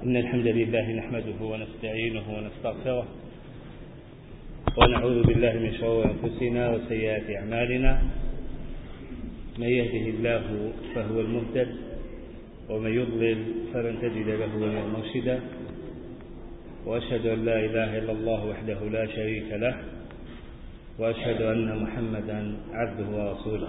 إن الحمد لله نحمده ونستعينه ونستغفره ونعوذ بالله من شرور أنفسنا وسيئات أعمالنا. من يهده الله فهو المهتد ومن يضلل فلن تجد له وليا مرشدا، وأشهد أن لا إله إلا الله وحده لا شريك له، وأشهد أن محمدا عبده ورسوله.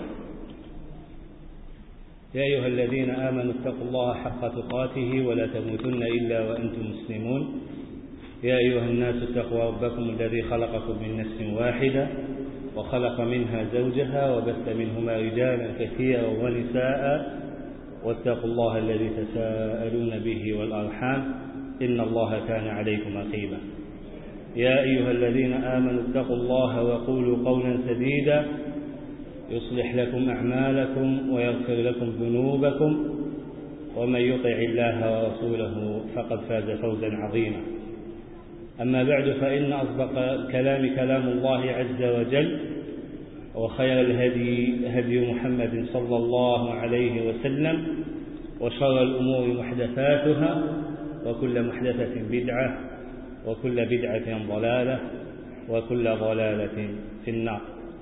يا أيها الذين آمنوا اتقوا الله حق تقاته ولا تموتن إلا وأنتم مسلمون. يا أيها الناس اتقوا ربكم الذي خلقكم من نفس واحدة وخلق منها زوجها وبث منهما رجالا كثيرا ونساء، واتقوا الله الذي تساءلون به والأرحام إن الله كان عليكم رقيبا. يا أيها الذين آمنوا اتقوا الله وقولوا قولا سديدا يصلح لكم أعمالكم ويغفر لكم ذنوبكم، ومن يطع الله ورسوله فقد فاز فوزا عظيما. أما بعد، فإن أصدق الكلام كلام الله عز وجل، وخير الهدي هدي محمد صلى الله عليه وسلم، وشر الأمور محدثاتها، وكل محدثة بدعة، وكل بدعة ضلالة، وكل ضلالة في النار.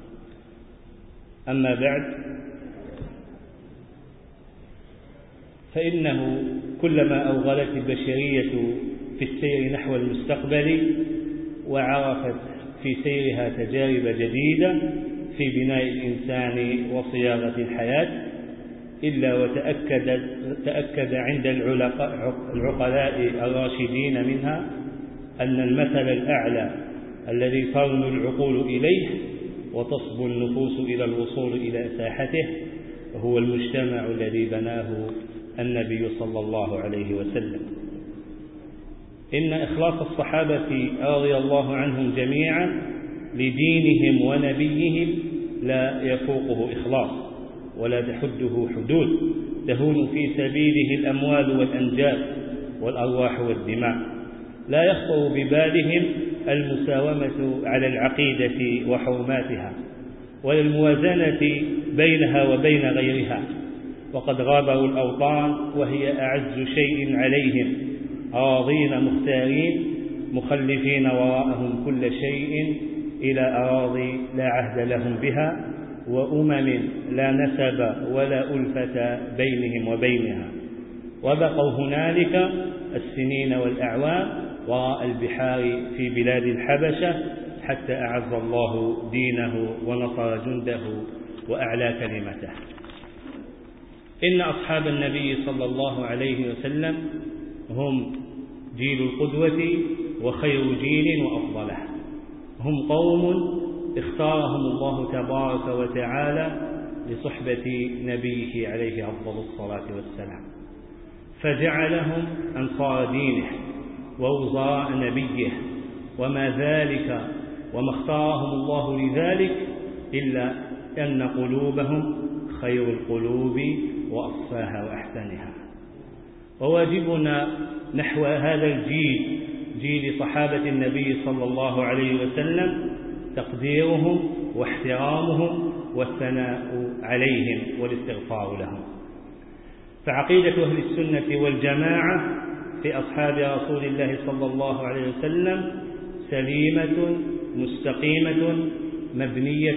أما بعد، فإنه كلما أوغلت البشرية في السير نحو المستقبل وعرفت في سيرها تجارب جديدة في بناء الإنسان وصياغة الحياة، إلا وتأكد عند العقلاء الراشدين منها أن المثل الأعلى الذي ترن العقول إليه وتصبو النفوس إلى الوصول إلى ساحته هو المجتمع الذي بناه النبي صلى الله عليه وسلم. إن إخلاص الصحابة رضي الله عنهم جميعا لدينهم ونبيهم لا يفوقه إخلاص ولا تحده حدود تهون في سبيله الأموال والأنجاب والأرواح والدماء. لا يخطر ببالهم المساومة على العقيدة وحرماتها، ولا الموازنة بينها وبين غيرها، وقد غابروا الأوطان وهي أعز شيء عليهم، راضين مختارين مخلفين وراءهم كل شيء إلى أراضي لا عهد لهم بها، وأمم لا نسب ولا ألفة بينهم وبينها، وبقوا هنالك السنين والأعوام وراء البحار في بلاد الحبشة حتى أعز الله دينه ونصر جنده وأعلى كلمته. إن أصحاب النبي صلى الله عليه وسلم هم جيل القدوة وخير جيل وأفضله. هم قوم اختارهم الله تبارك وتعالى لصحبة نبيه عليه أفضل الصلاة والسلام، فجعلهم أنصار دينه ووزراء نبيه، وما اختارهم الله لذلك إلا أن قلوبهم خير القلوب وأصفاها وأحسنها. وواجبنا نحو هذا الجيل، جيل صحابة النبي صلى الله عليه وسلم، تقديرهم واحترامهم والثناء عليهم والاستغفار لهم. فعقيدة أهل السنة والجماعة في أصحاب رسول الله صلى الله عليه وسلم سليمة مستقيمة مبنية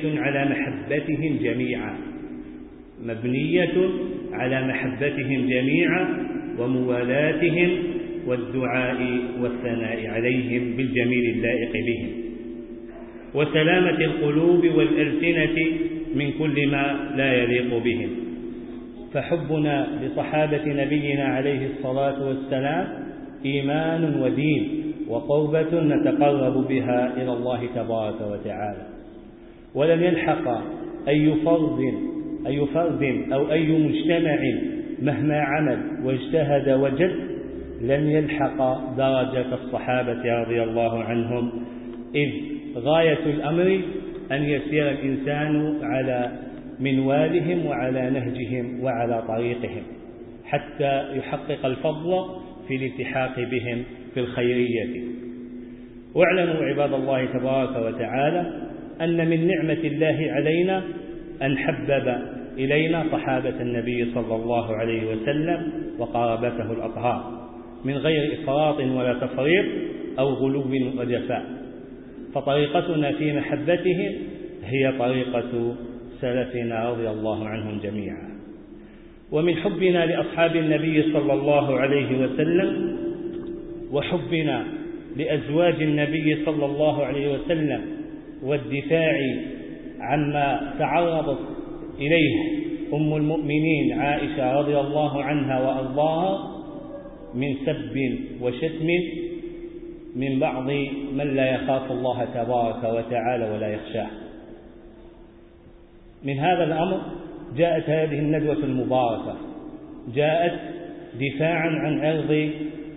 على محبتهم جميعا وموالاتهم والدعاء والثناء عليهم بالجميل اللائق بهم، وسلامة القلوب والألسنة من كل ما لا يليق بهم. فحبنا لصحابة نبينا عليه الصلاة والسلام إيمان ودين وقربة نتقرب بها إلى الله تبارك وتعالى. ولن يلحق أي فرد أو أي مجتمع مهما عمل واجتهد وجد لن يلحق درجة الصحابة رضي الله عنهم، إذ غاية الأمر أن يسير الإنسان على منوالهم وعلى نهجهم وعلى طريقهم حتى يحقق الفضل في الالتحاق بهم في الخيرية. واعلموا عباد الله تبارك وتعالى أن من نعمة الله علينا أن حبب إلينا صحابة النبي صلى الله عليه وسلم وقرابته الأطهار، من غير إفراط ولا تفريط أو غلو وجفاء، فطريقتنا في محبتهم هي طريقة سلفنا رضي الله عنهم جميعا. ومن حبنا لأصحاب النبي صلى الله عليه وسلم وحبنا لأزواج النبي صلى الله عليه وسلم والدفاع عما تعرضت إليه أم المؤمنين عائشة رضي الله عنها وأرضاها من سب وشتم من بعض من لا يخاف الله تبارك وتعالى ولا يخشاه. من هذا الأمر جاءت هذه الندوة المباركة، جاءت دفاعا عن عرض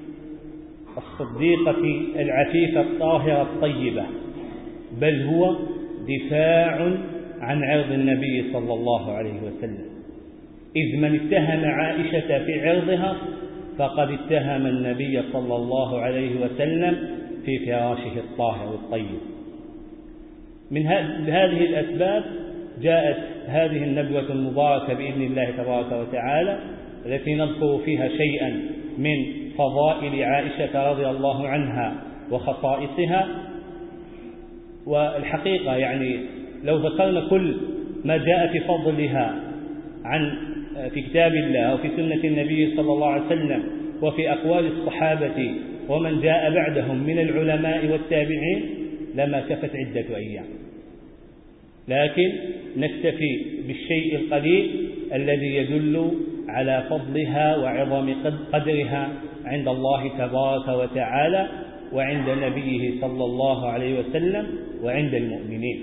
الصديقة العفيفة الطاهرة الطيبة، بل هو دفاع عن عرض النبي صلى الله عليه وسلم، إذ من اتهم عائشة في عرضها فقد اتهم النبي صلى الله عليه وسلم في فراشه الطاهر الطيب. من هذه الأسباب جاءت هذه الندوة المباركة بإذن الله تبارك وتعالى، التي نذكر فيها شيئا من فضائل عائشة رضي الله عنها وخصائصها. والحقيقة يعني لو ذكرنا كل ما جاء في فضلها في كتاب الله أو في سنة النبي صلى الله عليه وسلم وفي أقوال الصحابة ومن جاء بعدهم من العلماء والتابعين لما كفت عدة أيام، لكن نكتفي بالشيء القليل الذي يدل على فضلها وعظم قدرها عند الله تبارك وتعالى وعند نبيه صلى الله عليه وسلم وعند المؤمنين.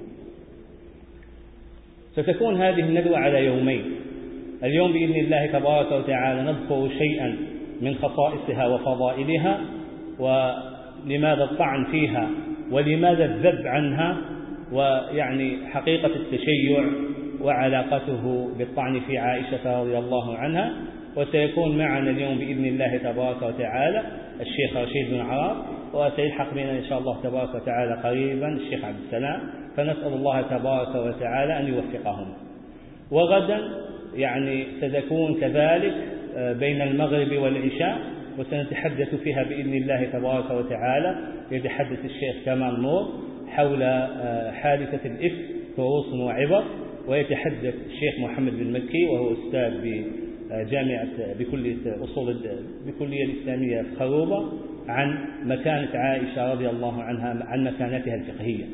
ستكون هذه الندوة على يومين، اليوم بإذن الله تبارك وتعالى نذكر شيئا من خصائصها وفضائلها ولماذا الطعن فيها ولماذا الذب عنها، ويعني حقيقة التشيع وعلاقته بالطعن في عائشة رضي الله عنها. وسيكون معنا اليوم بإذن الله تبارك وتعالى الشيخ رشيد بن عراق، وسيلحق بنا إن شاء الله تبارك وتعالى قريبا الشيخ عبد السلام، فنسأل الله تبارك وتعالى أن يوفقهم. وغدا يعني ستكون كذلك بين المغرب والعشاء، وسنتحدث فيها بإذن الله تبارك وتعالى، يتحدث الشيخ كمال نور حول حادثة الإفك دروس وعبر، ويتحدث الشيخ محمد بن مكي وهو أستاذ بجامعة بكلية الإسلامية في خروبة عن مكانة عائشة رضي الله عنها، عن مكانتها الفقهية.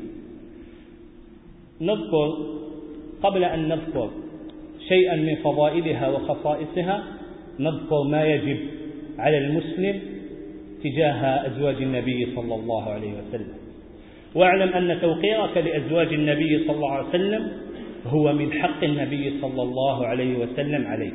نذكر قبل أن نذكر شيئا من فضائلها وخصائصها نذكر ما يجب على المسلم تجاه أزواج النبي صلى الله عليه وسلم. واعلم أن توقيرك لأزواج النبي صلى الله عليه وسلم هو من حق النبي صلى الله عليه وسلم عليك،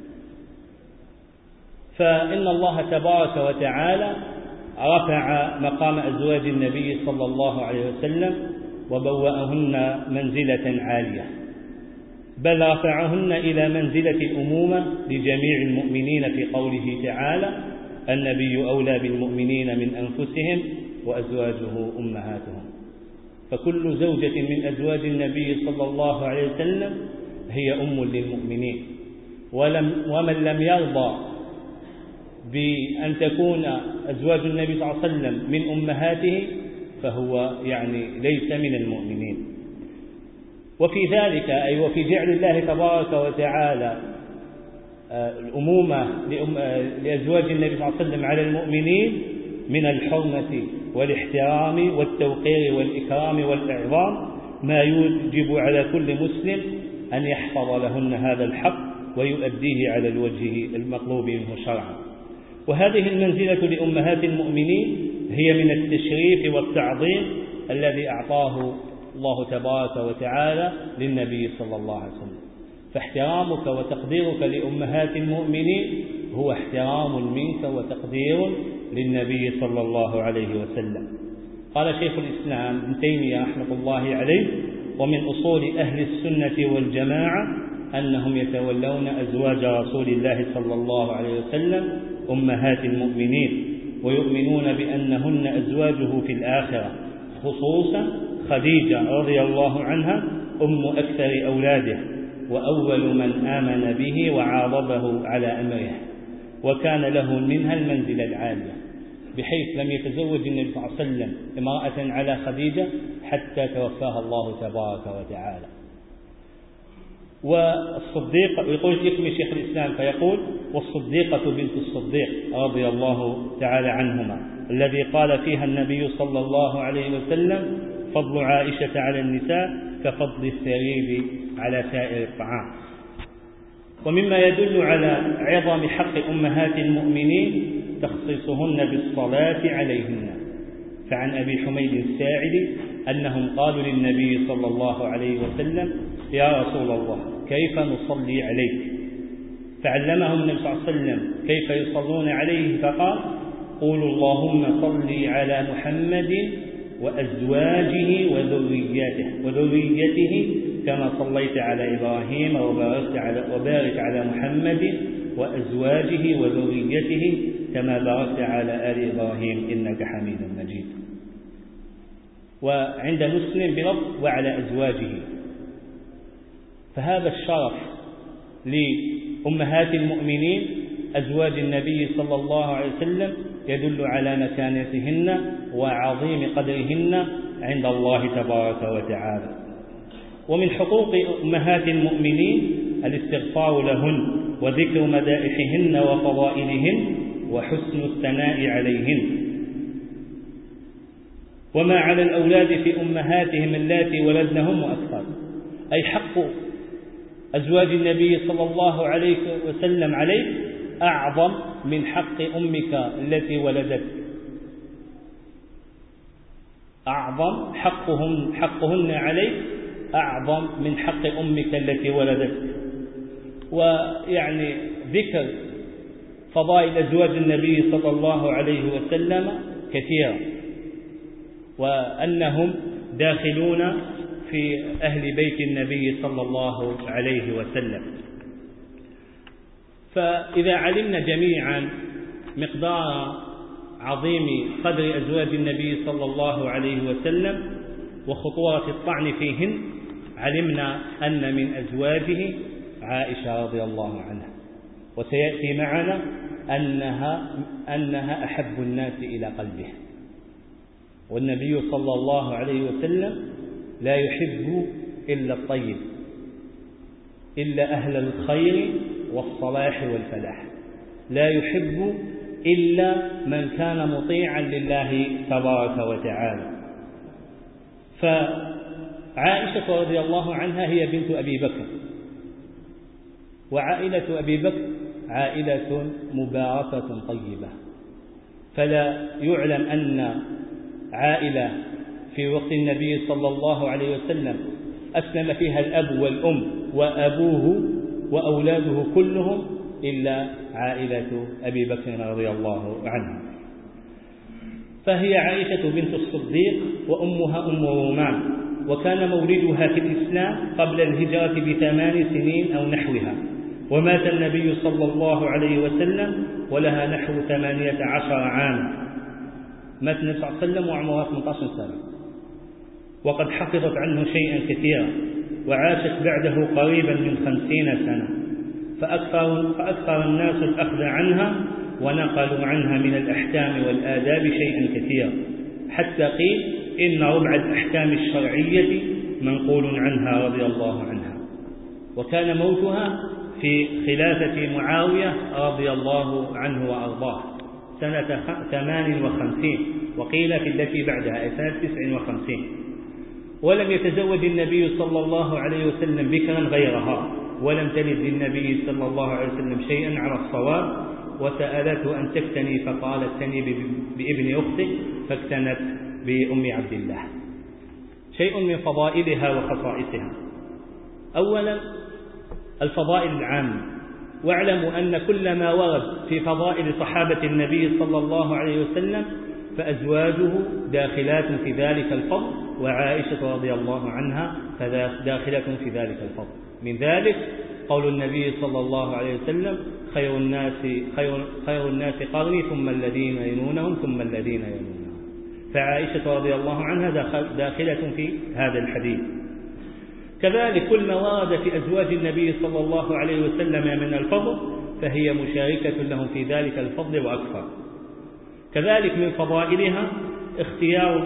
فإن الله تبارك وتعالى رفع مقام أزواج النبي صلى الله عليه وسلم وبوأهن منزلة عالية، بل رفعهن إلى منزلة الأمومة لجميع المؤمنين في قوله تعالى: النبي أولى بالمؤمنين من أنفسهم وأزواجه أمهاتهم. فكل زوجة من أزواج النبي صلى الله عليه وسلم هي أم للمؤمنين، ومن لم يرضى بأن تكون أزواج النبي صلى الله عليه وسلم من أمهاته فهو يعني ليس من المؤمنين. وفي ذلك أي وفي جعل الله تبارك وتعالى الأمومة لأزواج النبي صلى الله عليه وسلم على المؤمنين من الحرمة والاحترام والتوقير والإكرام والإعظام ما يوجب على كل مسلم أن يحفظ لهن هذا الحق ويؤديه على الوجه المطلوب منه شرعا. وهذه المنزلة لأمهات المؤمنين هي من التشريف والتعظيم الذي أعطاه الله تبارك وتعالى للنبي صلى الله عليه وسلم، فاحترامك وتقديرك لأمهات المؤمنين هو احترام منك وتقدير للنبي صلى الله عليه وسلم. قال شيخ الإسلام ابن تيمية رحمة الله عليه: ومن أصول أهل السنة والجماعة أنهم يتولون أزواج رسول الله صلى الله عليه وسلم أمهات المؤمنين، ويؤمنون بأنهن أزواجه في الآخرة، خصوصا خديجة رضي الله عنها أم أكثر أولاده وأول من آمن به وعاضده على أمره، وكان له منها المنزلة العالية، بحيث لم يتزوج النبي صلى الله عليه وسلم امرأة على خديجة حتى توفاها الله تبارك وتعالى. والصديق يقول يكمل شيخ الإسلام فيقول: والصديقة بنت الصديق رضي الله تعالى عنهما، الذي قال فيها النبي صلى الله عليه وسلم: فضل عائشة على النساء كفضل الثريد على سائر الطعام. ومما يدل على عظم حق أمهات المؤمنين تخصيصهن بالصلاة عليهن، فعن أبي حميد الساعدي أنهم قالوا للنبي صلى الله عليه وسلم: يا رسول الله كيف نصلي عليك؟ فعلمهم النبي صلى الله عليه وسلم كيف يصلون عليه، فقال: قولوا اللهم صل على محمد وأزواجه وذريته كما صليت على إبراهيم وبارك على محمد وأزواجه وذريته كما باركت على آل إبراهيم إنك حميد مجيد. وعند مسلم بلفظ وعلى أزواجه. فهذا الشرف لأمهات المؤمنين أزواج النبي صلى الله عليه وسلم يدل على مكانتهن وعظيم قدرهن عند الله تبارك وتعالى. ومن حقوق أمهات المؤمنين الاستغفار لهن وذكر مدائحهن وفضائلهن وحسن الثناء عليهن. وما على الأولاد في أمهاتهم اللاتي ولدنهم وأكثر، أي حق أزواج النبي صلى الله عليه وسلم عليك أعظم من حق أمك التي ولدت، أعظم حقهن عليك أعظم من حق أمك التي ولدت. ويعني ذكر فضائل أزواج النبي صلى الله عليه وسلم كثيرا، وأنهم داخلون في أهل بيت النبي صلى الله عليه وسلم. فإذا علمنا جميعا مقدار عظيم قدر أزواج النبي صلى الله عليه وسلم وخطورة الطعن فيهن، علمنا أن من أزواجه عائشة رضي الله عنها، وسيأتي معنا أنها أحب الناس إلى قلبه. والنبي صلى الله عليه وسلم لا يحب إلا الطيب، إلا أهل الخير والصلاح والفلاح، لا يحب إلا من كان مطيعا لله تبارك وتعالى. فعائشة رضي الله عنها هي بنت أبي بكر، وعائلة أبي بكر عائلة مباركة طيبة، فلا يعلم أن عائلة في وقت النبي صلى الله عليه وسلم أسلم فيها الأب والأم وأبوه وأولاده كلهم إلا عائلة أبي بكر رضي الله عنه. فهي عائشة بنت الصديق وأمها أم رومان، وكان مولدها في الإسلام قبل الهجرة ب8 سنين أو نحوها، ومات النبي صلى الله عليه وسلم ولها نحو 18 عاما. مات النبي صلى الله عليه وسلم وعمرها 18 سنة، وقد حفظت عنه شيئا كثيرا، وعاشت بعده قريبا من 50 سنة، فأكثر الناس الأخذ عنها ونقلوا عنها من الأحكام والآداب شيئا كثيرا، حتى قيل إن ربع الأحكام الشرعية منقول عنها رضي الله عنها. وكان موتها في خلافة معاوية رضي الله عنه وأرضاه سنة 58، وقيل في التي بعدها سنة 59. ولم يتزوج النبي صلى الله عليه وسلم بكرا غيرها، ولم تلد للنبي صلى الله عليه وسلم شيئا على الصواب، وسألته أن تكتني فقال اكتني بابن أختك، فاكتنت بأم عبد الله. شيء من فضائلها وخصائصها: أولا الفضائل العامة، واعلموا أن كل ما ورد في فضائل صحابة النبي صلى الله عليه وسلم فأزواجه داخلات في ذلك الفضل، وعائشة رضي الله عنها داخلة في ذلك الفضل. من ذلك قول النبي صلى الله عليه وسلم: خير الناس قرني ثم الذين يلونهم ثم الذين يلونهم. فعائشة رضي الله عنها داخلة في هذا الحديث. كذلك كل ما ورد في أزواج النبي صلى الله عليه وسلم من الفضل فهي مشاركة لهم في ذلك الفضل وأكثر. كذلك من فضائلها اختيار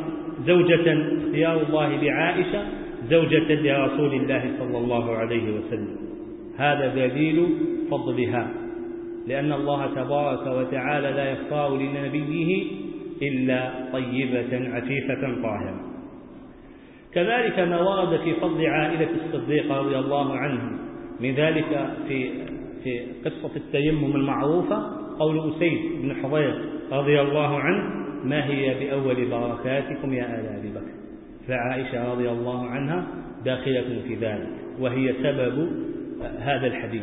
الله لعائشة زوجة لرسول الله صلى الله عليه وسلم، هذا دليل فضلها، لأن الله تبارك وتعالى لا يختار لنبيه إلا طيبة عفيفة طاهرة. كذلك ما ورد في فضل عائلة الصديق رضي الله عنه، من ذلك في قصة التيمم المعروفة قول أسيد بن حضير رضي الله عنه: ما هي بأول بركاتكم يا آل أبي بكر؟ فعائشة رضي الله عنها داخلة في ذلك، وهي سبب هذا الحديث.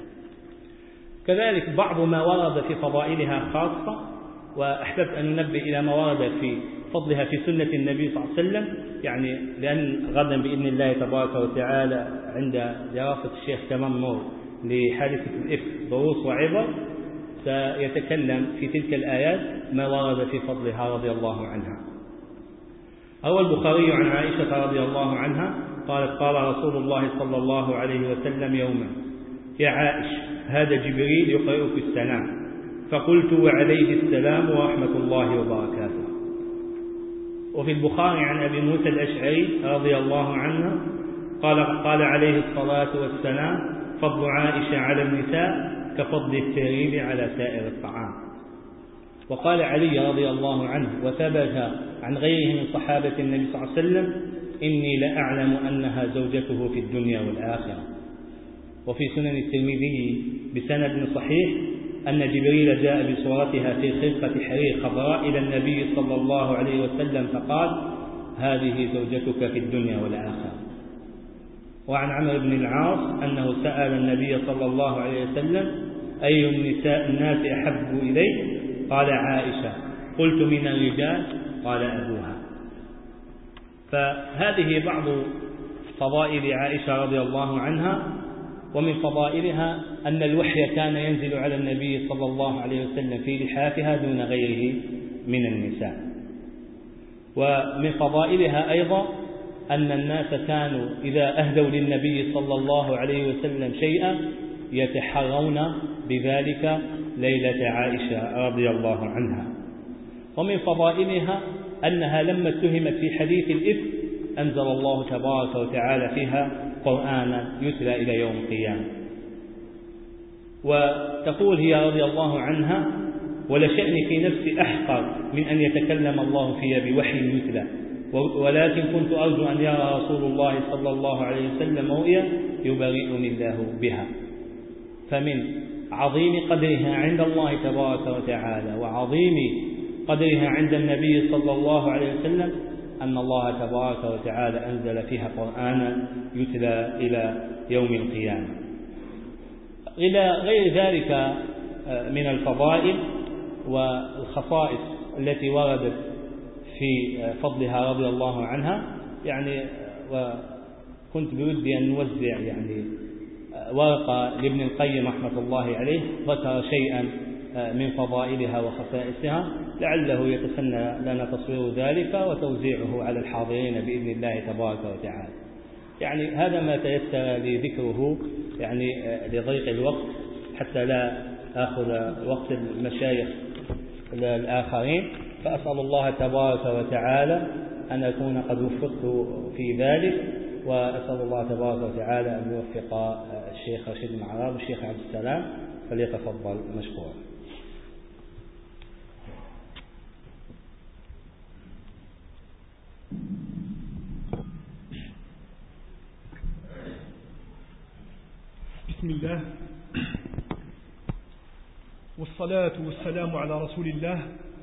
كذلك بعض ما ورد في فضائلها خاصة، وأحببت أن ننبه إلى ما ورد في فضلها في سنة النبي صلى الله عليه وسلم، يعني لأن غدا بإذن الله تبارك وتعالى عند دراسة الشيخ تمام نور لحادثة الإفك دروس وعبر سيتكلم في تلك الآيات ما ورد في فضلها رضي الله عنها. روى البخاري عن عائشة رضي الله عنها قالت: قال رسول الله صلى الله عليه وسلم يوما: يا عائش، هذا جبريل يقرئك السلام. فقلت: وعليه السلام ورحمة الله وبركاته. وفي البخاري عن أبي موسى الأشعري رضي الله عنه قال عليه الصلاة والسلام: فضل عائشة على النساء كفضل الثريد على سائر الطعام. وقال علي رضي الله عنه وثبت عن غيره من صحابة النبي صلى الله عليه وسلم: إني لأعلم أنها زوجته في الدنيا والآخرة. وفي سنن الترمذي بسند صحيح أن جبريل جاء بصورتها في خرقة حرير خضراء إلى النبي صلى الله عليه وسلم فقال: هذه زوجتك في الدنيا والآخرة. وعن عمرو بن العاص أنه سأل النبي صلى الله عليه وسلم: أي الناس أحب إليك؟ قال: عائشة. قلت: من الرجال؟ قال: أبوها. فهذه بعض فضائل عائشة رضي الله عنها. ومن فضائلها أن الوحي كان ينزل على النبي صلى الله عليه وسلم في لحافها دون غيره من النساء. ومن فضائلها أيضا أن الناس كانوا إذا أهدوا للنبي صلى الله عليه وسلم شيئا يتحرون بذلك ليلة عائشة رضي الله عنها. ومن فضائلها أنها لما اتهمت في حديث الإفك أنزل الله تبارك وتعالى فيها قرآنا يتلى إلى يوم القيامة. وتقول هي رضي الله عنها: ولشأني في نفسي أحقر من أن يتكلم الله فيها بوحي يتلى، ولكن كنت أرجو أن يرى رسول الله صلى الله عليه وسلم رؤيا يبرئني الله بها. فمن عظيم قدرها عند الله تبارك وتعالى وعظيم قدرها عند النبي صلى الله عليه وسلم أن الله تبارك وتعالى أنزل فيها قرآنا يتلى إلى يوم القيامة. إلى غير ذلك من الفضائل والخصائص التي وردت في فضلها رضي الله عنها. يعني وكنت بودي أن نوزع يعني ورقة لابن القيم رحمة الله عليه ذكر شيئا من فضائلها وخصائصها، لعله يتسنى لنا تصوير ذلك وتوزيعه على الحاضرين بإذن الله تبارك وتعالى. يعني هذا ما تيسر لي ذكره يعني لضيق الوقت حتى لا آخذ وقت المشايخ الآخرين، فأسأل الله تبارك وتعالى أن أكون قد وفقت في ذلك، وأسأل الله تبارك وتعالى أن يوفق الشيخ رشيد المعراب والشيخ عبد السلام، فليتفضل مشكورا. بسم الله والصلاة والسلام على رسول الله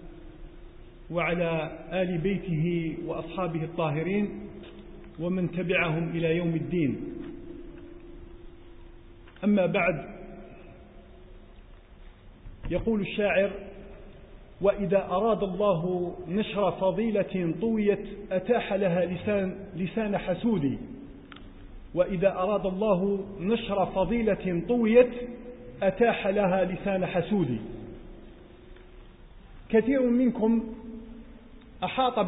وعلى آل بيته وأصحابه الطاهرين ومن تبعهم إلى يوم الدين. أما بعد، يقول الشاعر: وإذا أراد الله نشر فضيلة طويت أتاح لها لسان حسود. وإذا أراد الله نشر فضيلة طويت أتاح لها لسان حسود. كثير منكم أحاط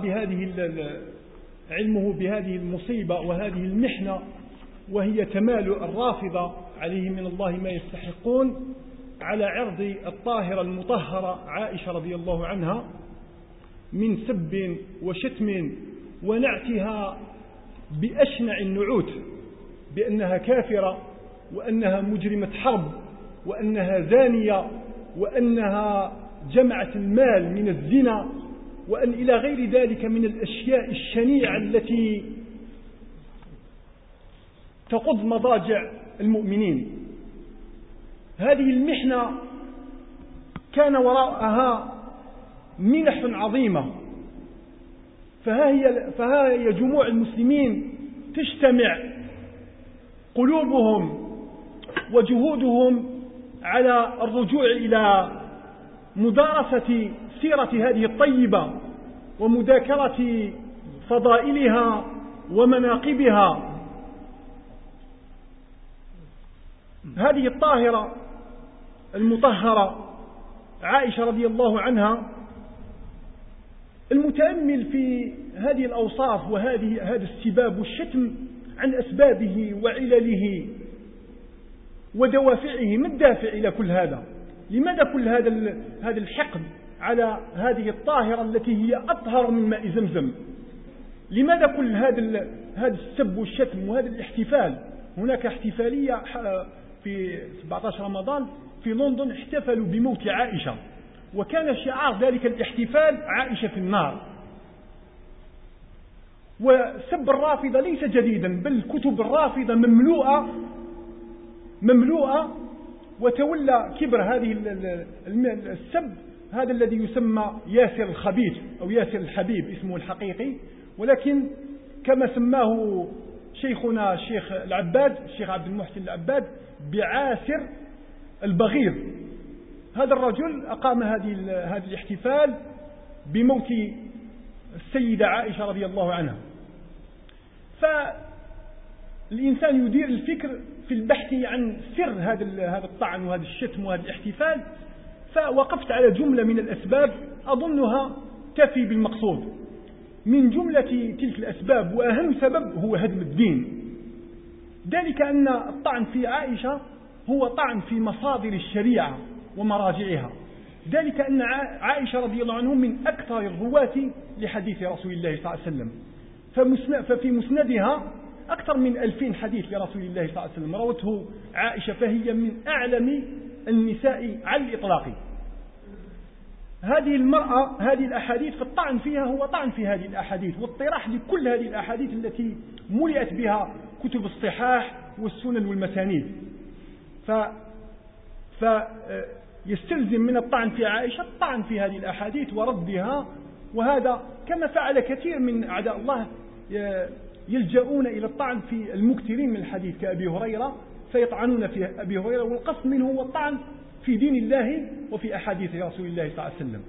علمه بهذه المصيبة وهذه المحنة، وهي تمال الرافضة عليه من الله ما يستحقون، على عرض الطاهرة المطهرة عائشة رضي الله عنها من سب وشتم ونعتها بأشنع النعوت بأنها كافرة وأنها مجرمة حرب وأنها زانية وأنها جمعت المال من الزنا وأن إلى غير ذلك من الأشياء الشنيعة التي تقض مضاجع المؤمنين. هذه المحنة كان وراءها منح عظيمة، فها هي جموع المسلمين تجتمع قلوبهم وجهودهم على الرجوع إلى مدارسة سيرة هذه الطيبة ومذاكرة فضائلها ومناقبها. هذه الطاهرة المطهرة عائشة رضي الله عنها، المتأمل في هذه الأوصاف هذا السباب والشتم عن أسبابه وعلله ودوافعه، ما الدافع إلى كل هذا؟ لماذا كل هذا الحقد على هذه الطاهرة التي هي أطهر من ماء زمزم؟ لماذا كل هذا السب والشتم وهذا الاحتفال؟ هناك احتفالية في 17 رمضان في لندن احتفلوا بموت عائشة، وكان شعار ذلك الاحتفال عائشة في النار. وسب الرافضة ليس جديدا، بل كتب الرافضة مملوءة وتولى كبر هذه السب هذا الذي يسمى ياسر الخبيث أو ياسر الحبيب اسمه الحقيقي، ولكن كما سماه شيخنا الشيخ العباد الشيخ عبد المحسن العباد بعاسر البغيض. هذا الرجل أقام هذا الاحتفال بموت السيدة عائشة رضي الله عنها. فالإنسان يدير الفكر في البحث عن سر هذا الطعن وهذا الشتم وهذا الاحتفال، فوقفت على جملة من الأسباب أظنها تفي بالمقصود. من جملة تلك الأسباب وأهم سبب هو هدم الدين، ذلك أن الطعن في عائشة هو طعن في مصادر الشريعة ومراجعها، ذلك أن عائشة رضي الله عنها من أكثر الرواة لحديث رسول الله صلى الله عليه وسلم، ففي مسندها أكثر من 2000 حديث لرسول الله صلى الله عليه وسلم روته عائشة، فهي من أعلم النساء على الإطلاق. هذه المرأة هذه الأحاديث فالطعن فيها هو طعن في هذه الأحاديث واطراح لكل هذه الأحاديث التي ملئت بها كتب الصحاح والسنن والمسانيد، فيستلزم من الطعن في عائشة الطعن في هذه الأحاديث وردها. وهذا كما فعل كثير من أعداء الله يلجؤون إلى الطعن في المكثرين من الحديث كأبي هريرة فيطعنون في أبي هريرة، والقصد منه هو الطعن في دين الله وفي أحاديث رسول الله صلى الله عليه وسلم.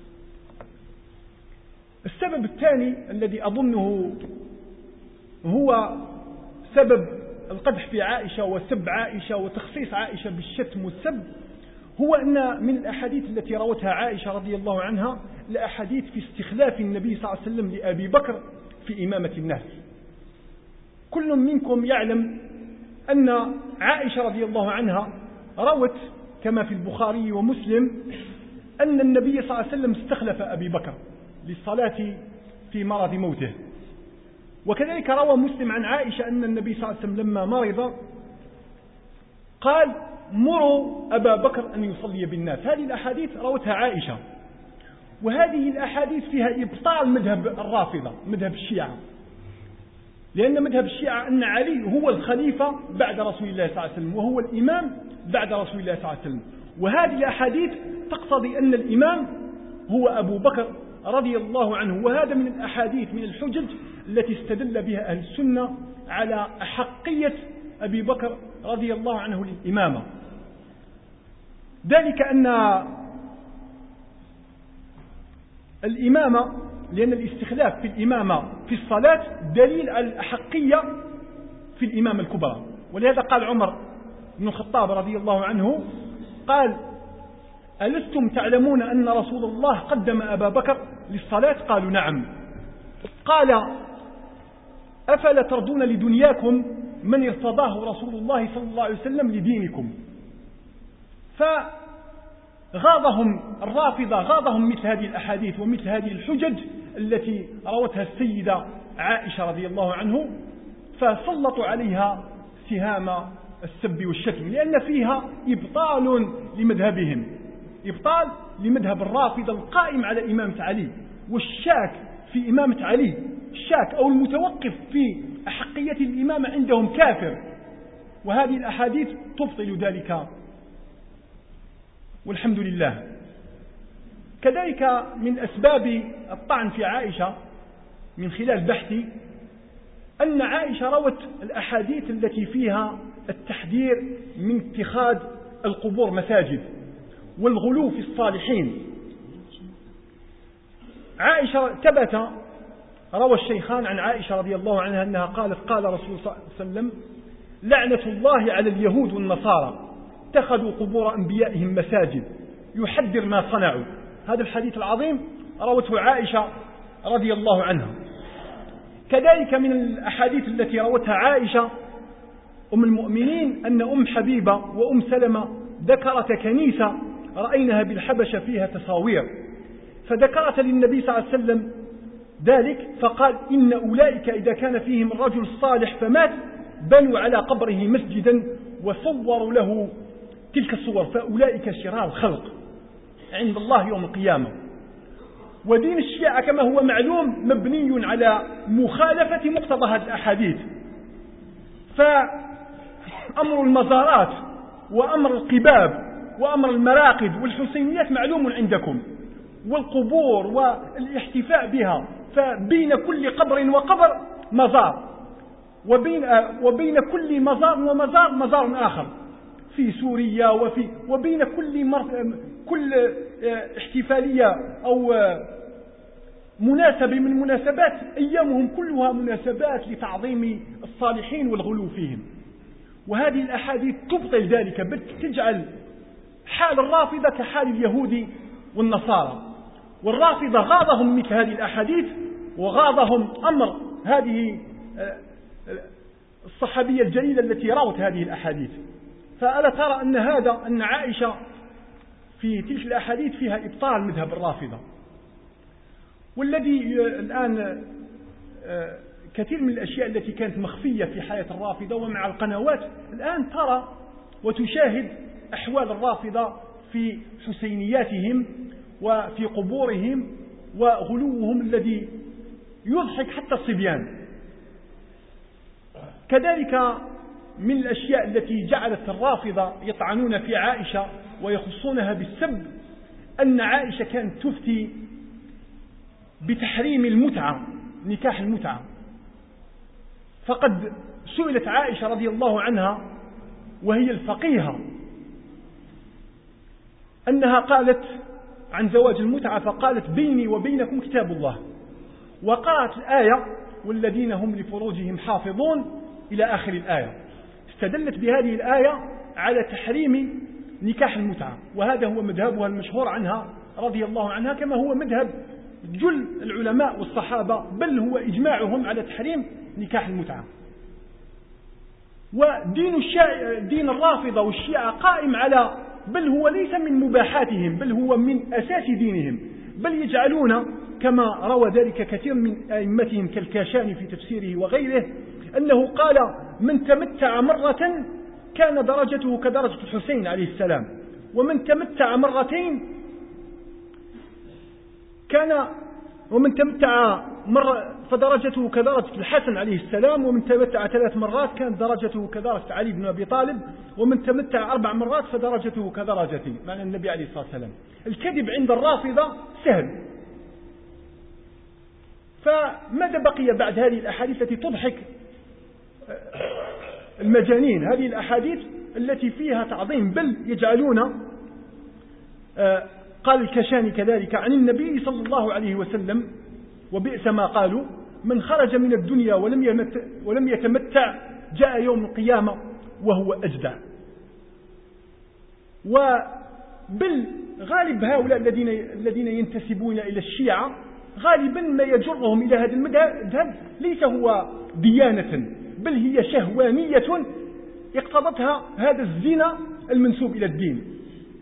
السبب الثاني الذي أظنه هو سبب القدح في عائشة وسب عائشة وتخصيص عائشة بالشتم والسب، هو أن من الأحاديث التي روتها عائشة رضي الله عنها الأحاديث في استخلاف النبي صلى الله عليه وسلم لأبي بكر في إمامة الناس. كل منكم يعلم أن عائشة رضي الله عنها روت كما في البخاري ومسلم أن النبي صلى الله عليه وسلم استخلف أبي بكر للصلاة في مرض موته، وكذلك روى مسلم عن عائشة أن النبي صلى الله عليه وسلم لما مرض قال مروا أبا بكر أن يصلي بالناس. هذه الأحاديث روتها عائشة، وهذه الأحاديث فيها إبطال مذهب الرافضة مذهب الشيعة، لأن مذهب الشيعة أن علي هو الخليفة بعد رسول الله صلى الله عليه وسلم وهو الإمام بعد رسول الله صلى الله عليه وسلم، وهذه الأحاديث تقتضي أن الإمام هو أبو بكر رضي الله عنه. وهذا من الأحاديث من الحجج التي استدل بها أهل السنة على أحقية أبي بكر رضي الله عنه للإمامة، ذلك أن الإمامة لأن الاستخلاف في الإمامة في الصلاة دليل على الأحقية في الإمامة الكبرى. ولهذا قال عمر بن الخطاب رضي الله عنه قال ألستم تعلمون أن رسول الله قدم أبا بكر للصلاة؟ قالوا نعم. قال أفلا ترضون لدنياكم من ارتضاه رسول الله صلى الله عليه وسلم لدينكم؟ فغاضهم الرافضة، غاضهم مثل هذه الأحاديث ومثل هذه الحجج التي روتها السيدة عائشة رضي الله عنه، فسلطوا عليها سهام السب والشتم، لأن فيها إبطال لمذهبهم، إبطال لمذهب الرافضة القائم على إمامة علي، والشاك في إمامة علي، الشاك أو المتوقف في أحقية الإمامة عندهم كافر، وهذه الأحاديث تبطل ذلك والحمد لله. كذلك من أسباب الطعن في عائشة من خلال بحثي أن عائشة روت الأحاديث التي فيها التحذير من اتخاذ القبور مساجد والغلو في الصالحين. عائشة ثبت، روى الشيخان عن عائشة رضي الله عنها أنها قالت: قال رسول الله صلى الله عليه وسلم: لعنة الله على اليهود والنصارى اتخذوا قبور أنبيائهم مساجد يحذر ما صنعوا. هذا الحديث العظيم روته عائشة رضي الله عنها. كذلك من الأحاديث التي روتها عائشة أم المؤمنين أن أم حبيبة وأم سلمة ذكرت كنيسة رأيناها بالحبشة فيها تصاوير، فذكرت للنبي صلى الله عليه وسلم ذلك، فقال: إن أولئك إذا كان فيهم الرجل الصالح فمات بنوا على قبره مسجدا وصوروا له تلك الصور، فأولئك شرار الخلق عند الله يوم القيامة. ودين الشيعة كما هو معلوم مبني على مخالفة مقتضى هذه الأحاديث، فأمر المزارات وأمر القباب وأمر المراقد والحسينيات معلوم عندكم، والقبور والاحتفاء بها، فبين كل قبر وقبر مزار، وبين كل مزار ومزار مزار آخر في سوريا، وبين كل احتفالية أو مناسبة من مناسبات أيامهم كلها مناسبات لتعظيم الصالحين والغلو فيهم. وهذه الأحاديث تبطل ذلك، بل تجعل حال الرافضة كحال اليهود والنصارى. والرافضة غاضهم مثل هذه الأحاديث، وغاضهم أمر هذه الصحابية الجليلة التي روت هذه الأحاديث. فألا ترى أن عائشة في تلك الأحاديث فيها إبطال مذهب الرافضة؟ والذي الآن كثير من الأشياء التي كانت مخفية في حياة الرافضة ومع القنوات الآن ترى وتشاهد أحوال الرافضة في حسينياتهم وفي قبورهم وغلوهم الذي يضحك حتى الصبيان. كذلك من الأشياء التي جعلت الرافضة يطعنون في عائشة ويخصونها بالسب أن عائشة كانت تفتي بتحريم المتعة، نكاح المتعة. فقد سئلت عائشة رضي الله عنها وهي الفقيهة أنها قالت عن زواج المتعة، فقالت: بيني وبينكم كتاب الله، وقرأت الآية: والذين هم لفروجهم حافظون إلى آخر الآية. استدلت بهذه الآية على تحريم نكاح المتعة، وهذا هو مذهبها المشهور عنها رضي الله عنها، كما هو مذهب جل العلماء والصحابة، بل هو إجماعهم على تحريم نكاح المتعة. ودين الرافضة والشيعة قائم على، بل هو ليس من مباحاتهم، بل هو من أساس دينهم، بل يجعلون كما روى ذلك كثير من أئمتهم كالكاشاني في تفسيره وغيره أنه قال: من تمتع مرة كان درجته كدرجة الحسين عليه السلام، ومن تمتع مرتين ومن تمتع مرة فدرجته كدرجة الحسن عليه السلام، ومن تمتع 3 مرات كانت درجته كدرجة علي بن أبي طالب، ومن تمتع 4 مرات فدرجته كدرجتي، معنى النبي عليه الصلاة والسلام. الكذب عند الرافضة سهل. فماذا بقي بعد هذه الأحاديث التي تضحك المجانين؟ هذه الأحاديث التي فيها تعظيم، بل يجعلون قال الكشاني كذلك عن النبي صلى الله عليه وسلم: وبئس ما قالوا، من خرج من الدنيا ولم يتمتع جاء يوم القيامة وهو أجدع. وبل غالب هؤلاء الذين ينتسبون إلى الشيعة غالبا ما يجرهم إلى هذا المذهب ليس هو ديانة، بل هي شهوانية اقتضتها هذا الزنا المنسوب إلى الدين.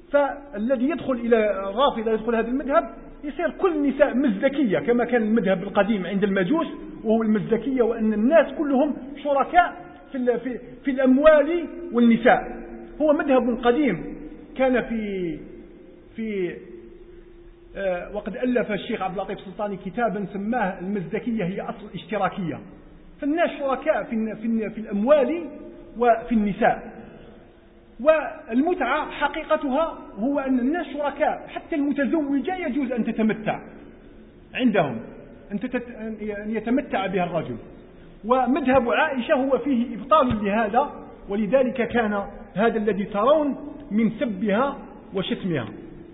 فالذي يدخل إلى الرافضة يدخل هذا المذهب يصير كل النساء مزدكية كما كان المذهب القديم عند المجوس، وهو المزدكية، وأن الناس كلهم شركاء في الأموال والنساء. هو مذهب قديم كان في وقد ألف الشيخ عبد اللطيف السلطاني كتابا سماه المزدكية هي أصل الاشتراكية. فالناس شركاء في الأموال وفي النساء. والمتعة حقيقتها هو أن الناس شركاء، حتى المتزوجة يجوز أن تتمتع عندهم، أن يتمتع بها الرجل. ومذهب عائشة هو فيه إبطال لهذا، ولذلك كان هذا الذي ترون من سبها وشتمها،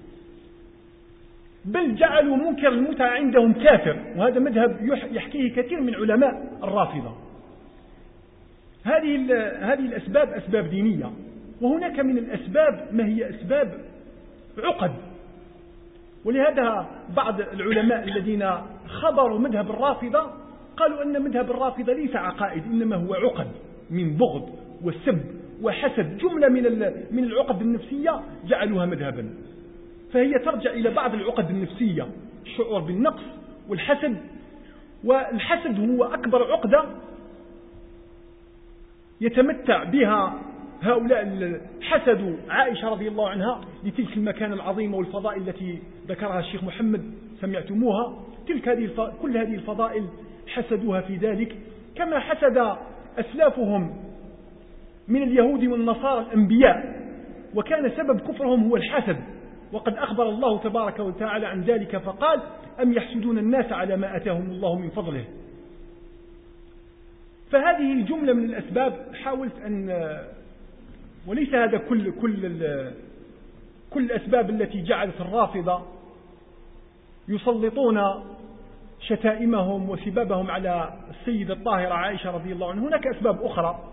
بل جعلوا منكر المتعة عندهم كافر، وهذا مذهب يحكيه كثير من علماء الرافضة. هذه الأسباب أسباب دينية، وهناك من الأسباب ما هي أسباب عقد. ولهذا بعض العلماء الذين خبروا مذهب الرافضة قالوا أن مذهب الرافضة ليس عقائد، إنما هو عقد من بغض والسب وحسد، جملة من العقد النفسية جعلوها مذهبا. فهي ترجع إلى بعض العقد النفسية، الشعور بالنقص والحسد. والحسد هو أكبر عقدة يتمتع بها هؤلاء. حسدوا عائشة رضي الله عنها لتلك المكانة العظيمة والفضائل التي ذكرها الشيخ محمد سمعتموها. كل هذه الفضائل حسدوها في ذلك، كما حسد أسلافهم من اليهود والنصارى الأنبياء، وكان سبب كفرهم هو الحسد. وقد أخبر الله تبارك وتعالى عن ذلك فقال: أم يحسدون الناس على ما أتاهم الله من فضله. فهذه جملة من الأسباب حاولت أن، وليس هذا كل الأسباب التي جعلت الرافضة يسلطون شتائمهم وسبابهم على السيدة الطاهرة عائشة رضي الله عنها. هناك أسباب أخرى،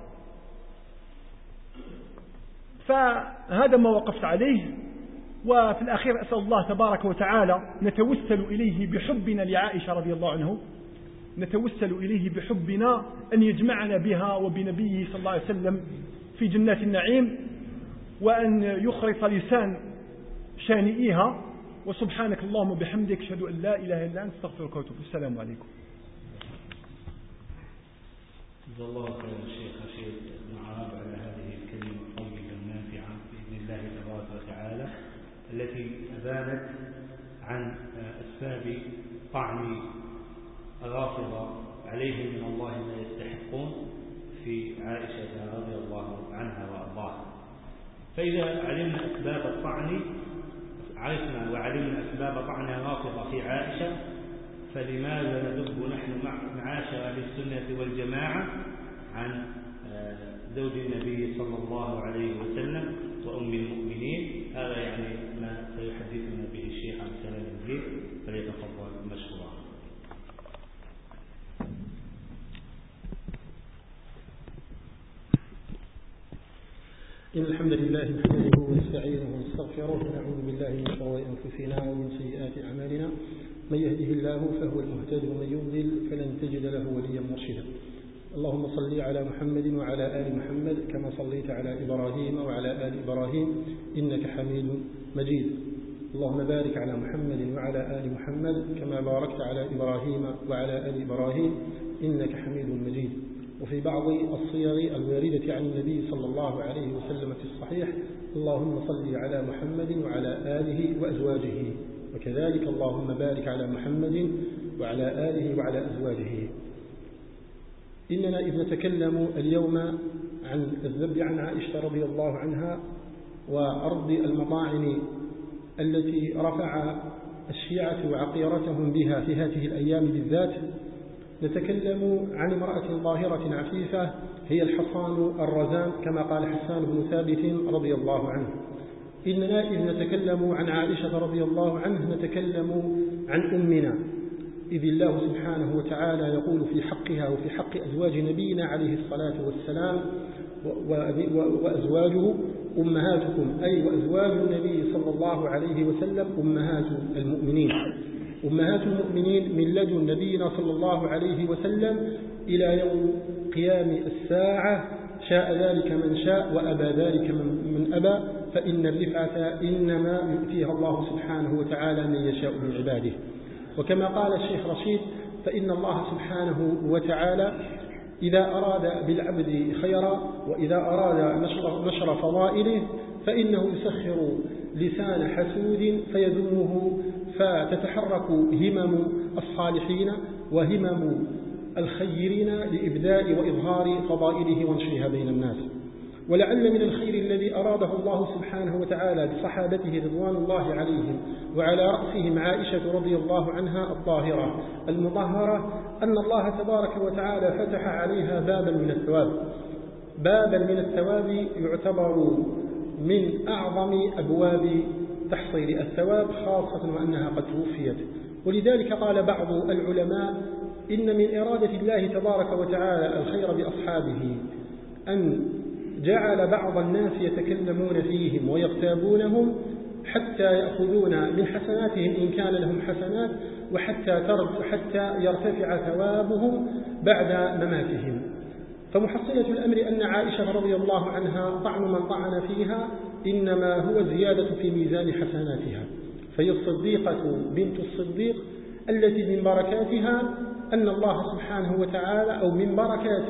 فهذا ما وقفت عليه. وفي الأخير أسأل الله تبارك وتعالى نتوسل إليه بحبنا لعائشة رضي الله عنه، نتوسل إليه بحبنا أن يجمعنا بها وبنبيه صلى الله عليه وسلم في جنات النعيم، وأن يخرط لسان شانئيها. وسبحانك اللهم وبحمدك، أشهد أن لا إله إلا أنت، استغفرك وأتوب إليك. السلام عليكم. جزا الله خير الشيخ رشيد بن عرب على هذه الكلمة الطيبة النافعة بإذن الله تبارك وتعالى، التي أبانت عن أسباب طعن الرافضة عليهم من الله ما يستحقون في عائشة رضي الله عنها وأرضاها. فإذا علمنا أسباب الطعن، عرفنا وعلمنا أسباب طعن الرافضة في عائشة، فلماذا ندب نحن معاشر أهل السنة والجماعة عن زوج النبي صلى الله عليه وسلم وأم المؤمنين؟ هذا يعني ما سيحدثنا به الشيخ عن سلام الدين، فليتفضل مشكورا. إن الحمد لله نحمده ونستعينه ونستغفره ونعوذ بالله من شرور أنفسنا ومن سيئات أعمالنا. من يهده الله فهو المهتد ومن يضلل فلن تجد له وليا مرشدا. اللهم صل على محمد وعلى آل محمد كما صليت على إبراهيم وعلى آل إبراهيم إنك حميد مجيد. اللهم بارك على محمد وعلى آل محمد كما باركت على إبراهيم وعلى آل إبراهيم إنك حميد مجيد. وفي بعض الصيغ الواردة عن النبي صلى الله عليه وسلم في الصحيح: اللهم صل على محمد وعلى آله وأزواجه، وكذلك اللهم بارك على محمد وعلى آله وعلى أزواجه. إننا إذ نتكلم اليوم عن الذب عن عائشة رضي الله عنها وأرض المطاعن التي رفع الشيعة عقيرتهم بها في هذه الأيام بالذات، نتكلم عن امرأة ظاهرة عفيفة هي الحصان الرزان كما قال حسان بن ثابت رضي الله عنه. إننا إذ نتكلم عن عائشة رضي الله عنه نتكلم عن أمنا، إذ الله سبحانه وتعالى يقول في حقها وفي حق أزواج نبينا عليه الصلاة والسلام: وأزواجه أمهاتكم، أي وأزواج النبي صلى الله عليه وسلم أمهات المؤمنين. أمهات المؤمنين من لدن نبينا صلى الله عليه وسلم إلى يوم قيام الساعة، شاء ذلك من شاء وأبى ذلك من أبى، فإن الرفعة إنما يؤتيها الله سبحانه وتعالى من يشاء من عباده. وكما قال الشيخ رشيد فإن الله سبحانه وتعالى إذا أراد بالعبد خيرا وإذا أراد نشر فضائله فإنه يسخر لسان حسود فيذمه فتتحرك همم الصالحين وهمم الخيرين لإبداء وإظهار فضائله ونشرها بين الناس. ولعل من الخير الذي أراده الله سبحانه وتعالى بصحابته رضوان الله عليهم وعلى رأسهم عائشة رضي الله عنها الطاهرة المطهرة أن الله تبارك وتعالى فتح عليها بابا من الثواب، بابا من الثواب يعتبر من أعظم أبواب تحصيل الثواب، خاصة وأنها قد توفيت. ولذلك قال بعض العلماء إن من إرادة الله تبارك وتعالى الخير بأصحابه أن جعل بعض الناس يتكلمون فيهم ويغتابونهم حتى يأخذون من حسناتهم إن كان لهم حسنات وحتى يرتفع ثوابهم بعد مماتهم. فمحصلة الأمر أن عائشة رضي الله عنها طعن من طعن فيها إنما هو زيادة في ميزان حسناتها، فهي الصديقة بنت الصديق التي من بركاتها أن الله سبحانه وتعالى أو من بركات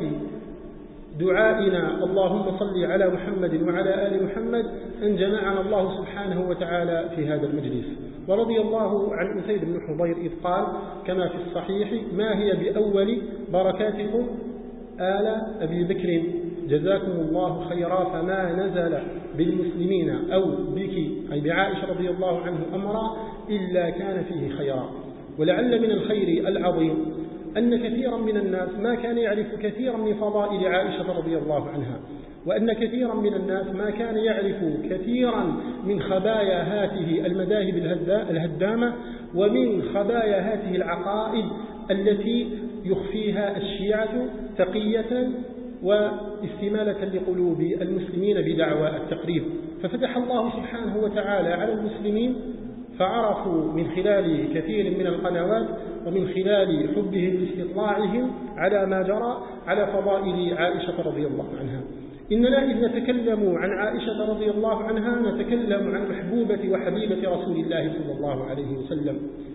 دعائنا اللهم صل على محمد وعلى آل محمد أن جمعنا الله سبحانه وتعالى في هذا المجلس. ورضي الله عن أسيد بن حضير إذ قال كما في الصحيح ما هي بأول بركاتكم آل أبي بكر جزاكم الله خيرا فما نزل بالمسلمين أو بك أي بعائشة رضي الله عنه أمرا إلا كان فيه خيرا. ولعل من الخير العظيم أن كثيرا من الناس ما كان يعرف كثيرا من فضائل عائشة رضي الله عنها، وأن كثيرا من الناس ما كان يعرف كثيرا من خبايا هذه المذاهب الهدامة ومن خبايا هذه العقائد التي يخفيها الشيعة تقية واستمالة لقلوب المسلمين بدعوى التقريب. ففتح الله سبحانه وتعالى على المسلمين فعرفوا من خلال كثير من القنوات ومن خلال حبهم لاستطلاعهم على ما جرى على فضائل عائشة رضي الله عنها. إننا إذ نتكلم عن عائشة رضي الله عنها نتكلم عن محبوبة وحبيبة رسول الله صلى الله عليه وسلم.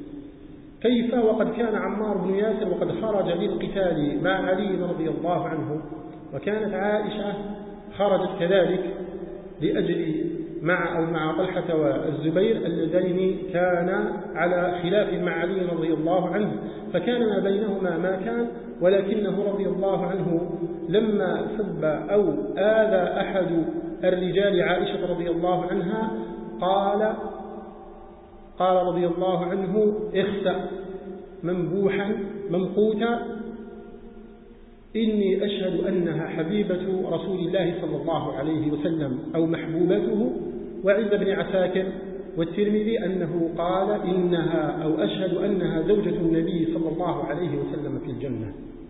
كيف وقد كان عمار بن ياسر وقد خرج للقتال مع علي رضي الله عنه، وكانت عائشة خرجت كذلك لأجل مع طلحة والزبير اللذين كان على خلاف مع علي رضي الله عنه، فكان ما بينهما ما كان، ولكنه رضي الله عنه لما سب أو آذى أحد الرجال عائشة رضي الله عنها قال رضي الله عنه اخسأ منبوحا ممقوتا إني أشهد أنها حبيبة رسول الله صلى الله عليه وسلم أو محبوبته. وعند ابن عساكر والترمذي أنه قال إنها أو أشهد أنها زوجة النبي صلى الله عليه وسلم في الجنة.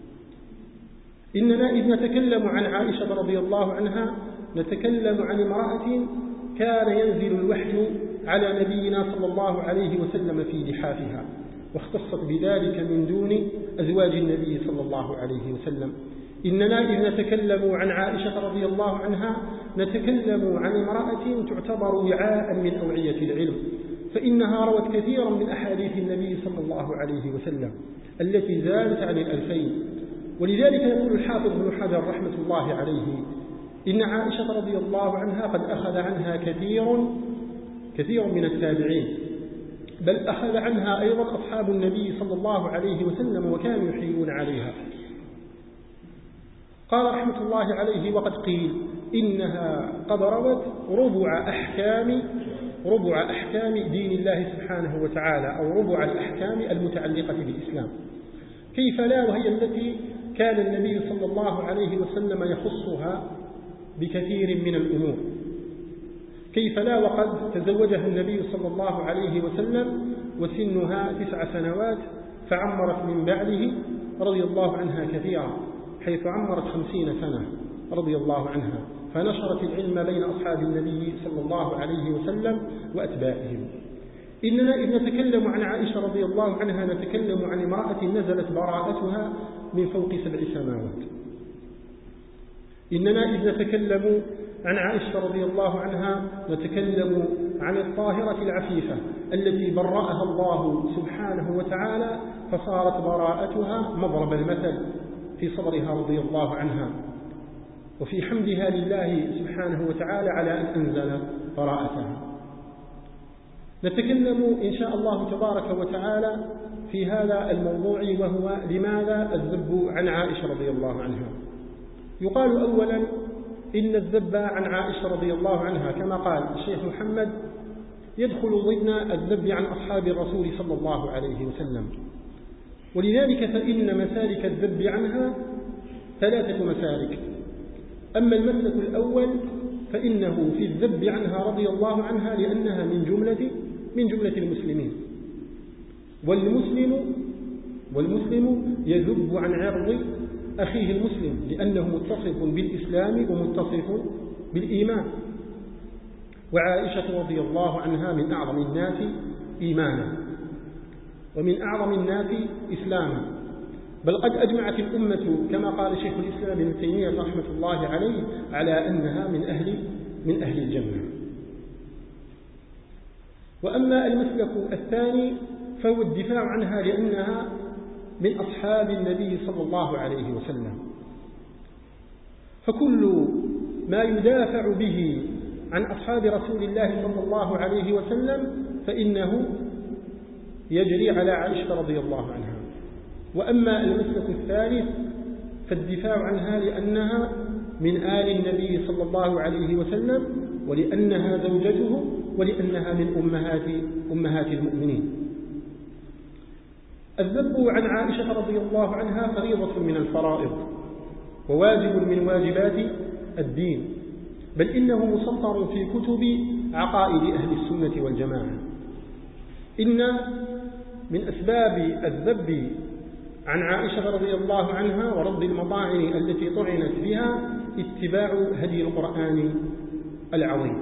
إننا إذ نتكلم عن عائشة رضي الله عنها نتكلم عن امرأة كان ينزل الوحي على نبينا صلى الله عليه وسلم في لحافها، واختصت بذلك من دون أزواج النبي صلى الله عليه وسلم. إننا إذ نتكلم عن عائشة رضي الله عنها نتكلم عن امرأة تعتبر وعاء من أوعية العلم، فإنها روت كثيرا من أحاديث النبي صلى الله عليه وسلم التي زادت عن 2000. ولذلك يقول الحافظ ابن حجر رحمة الله عليه إن عائشة رضي الله عنها قد أخذ عنها كثير من التابعين، بل أخذ عنها أيضا أصحاب النبي صلى الله عليه وسلم وكانوا يحيون عليها. قال رحمة الله عليه وقد قيل إنها قد روت ربع أحكام دين الله سبحانه وتعالى أو ربع الأحكام المتعلقة بالإسلام. كيف لا وهي التي كان النبي صلى الله عليه وسلم يخصها بكثير من الأمور. كيف لا وقد تزوجها النبي صلى الله عليه وسلم وسنها 9 سنوات فعمرت من بعده رضي الله عنها كثيرا، حيث عمرت 50 سنة رضي الله عنها، فنشرت العلم بين أصحاب النبي صلى الله عليه وسلم وأتباعهم. إننا إذ نتكلم عن عائشة رضي الله عنها نتكلم عن امرأة نزلت براءتها من فوق 7 سماوات. إننا إذ نتكلم عن عائشة رضي الله عنها نتكلم عن الطاهرة العفيفة التي برأها الله سبحانه وتعالى فصارت براءتها مضرب المثل في صبرها رضي الله عنها وفي حمدها لله سبحانه وتعالى على أن أنزل براءتها. نتكلم إن شاء الله تبارك وتعالى في هذا الموضوع، وهو لماذا الذب عن عائشة رضي الله عنها. يقال أولا إن الذب عن عائشة رضي الله عنها كما قال الشيخ محمد يدخل ضمن الذب عن أصحاب الرسول صلى الله عليه وسلم، ولذلك فإن مسالك الذب عنها 3 مسالك. أما المسلك الأول فإنه في الذب عنها رضي الله عنها لأنها من جملة المسلمين، والمسلم يذب عن عرض أخيه المسلم لأنه متصف بالإسلام ومتصف بالإيمان. وعائشة رضي الله عنها من أعظم الناس إيمانا ومن أعظم الناس إسلاما، بل قد أجمعت الأمة كما قال شيخ الإسلام ابن تيمية رحمة الله عليه على أنها من أهل الجنة. وأما المسلك الثاني فهو الدفاع عنها لأنها من أصحاب النبي صلى الله عليه وسلم، فكل ما يدافع به عن أصحاب رسول الله صلى الله عليه وسلم فإنه يجري على عائشة رضي الله عنها. وأما المسلك الثالث فالدفاع عنها لأنها من آل النبي صلى الله عليه وسلم، ولأنها زوجته، ولأنها من أمهات المؤمنين. الذب عن عائشة رضي الله عنها فريضة من الفرائض وواجب من واجبات الدين، بل إنه مسطر في كتب عقائد أهل السنة والجماعة. إن من أسباب الذب عن عائشة رضي الله عنها ورد المطاعن التي طعنت بها اتباع هدي القرآن العظيم.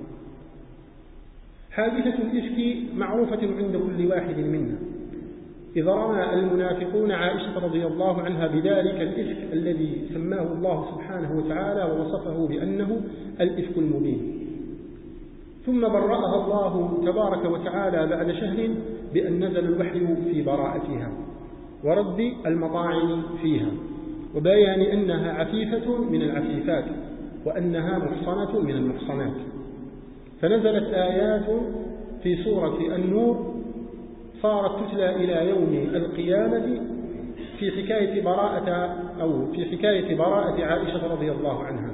حادثة الإفك معروفة عند كل واحد منا، إذا رمى المنافقون عائشة رضي الله عنها بذلك الإفك الذي سماه الله سبحانه وتعالى ووصفه بأنه الإفك المبين، ثم برأها الله تبارك وتعالى بعد شهر بأن نزل الوحي في براءتها ورد المطاعن فيها وبيان أنها عفيفة من العفيفات وأنها محصنة من المحصنات. فنزلت آيات في سورة النور صارت تتلى إلى يوم القيامة في حكاية براءة عائشة رضي الله عنها،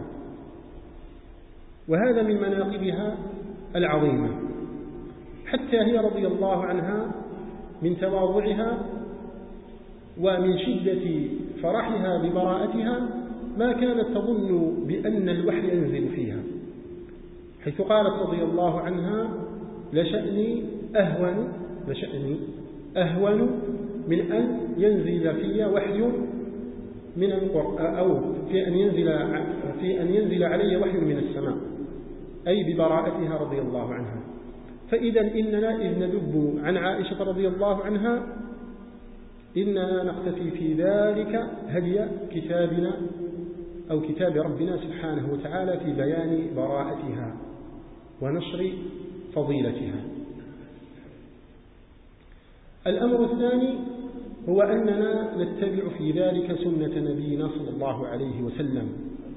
وهذا من مناقبها العظيمة، حتى هي رضي الله عنها من تواضعها ومن شدة فرحها ببراءتها ما كانت تظن بأن الوحي ينزل فيها، حيث قالت رضي الله عنها لشأني أهون من أن ينزل في وحي من القرآن، أو في أن ينزل علي وحي من السماء، أي ببراءتها رضي الله عنها. فإذا إننا إذ نذب عن عائشة رضي الله عنها إننا نقتفي في ذلك هدي كتابنا أو كتاب ربنا سبحانه وتعالى في بيان براءتها ونشر فضيلتها. الأمر الثاني هو أننا نتبع في ذلك سنة نبينا صلى الله عليه وسلم،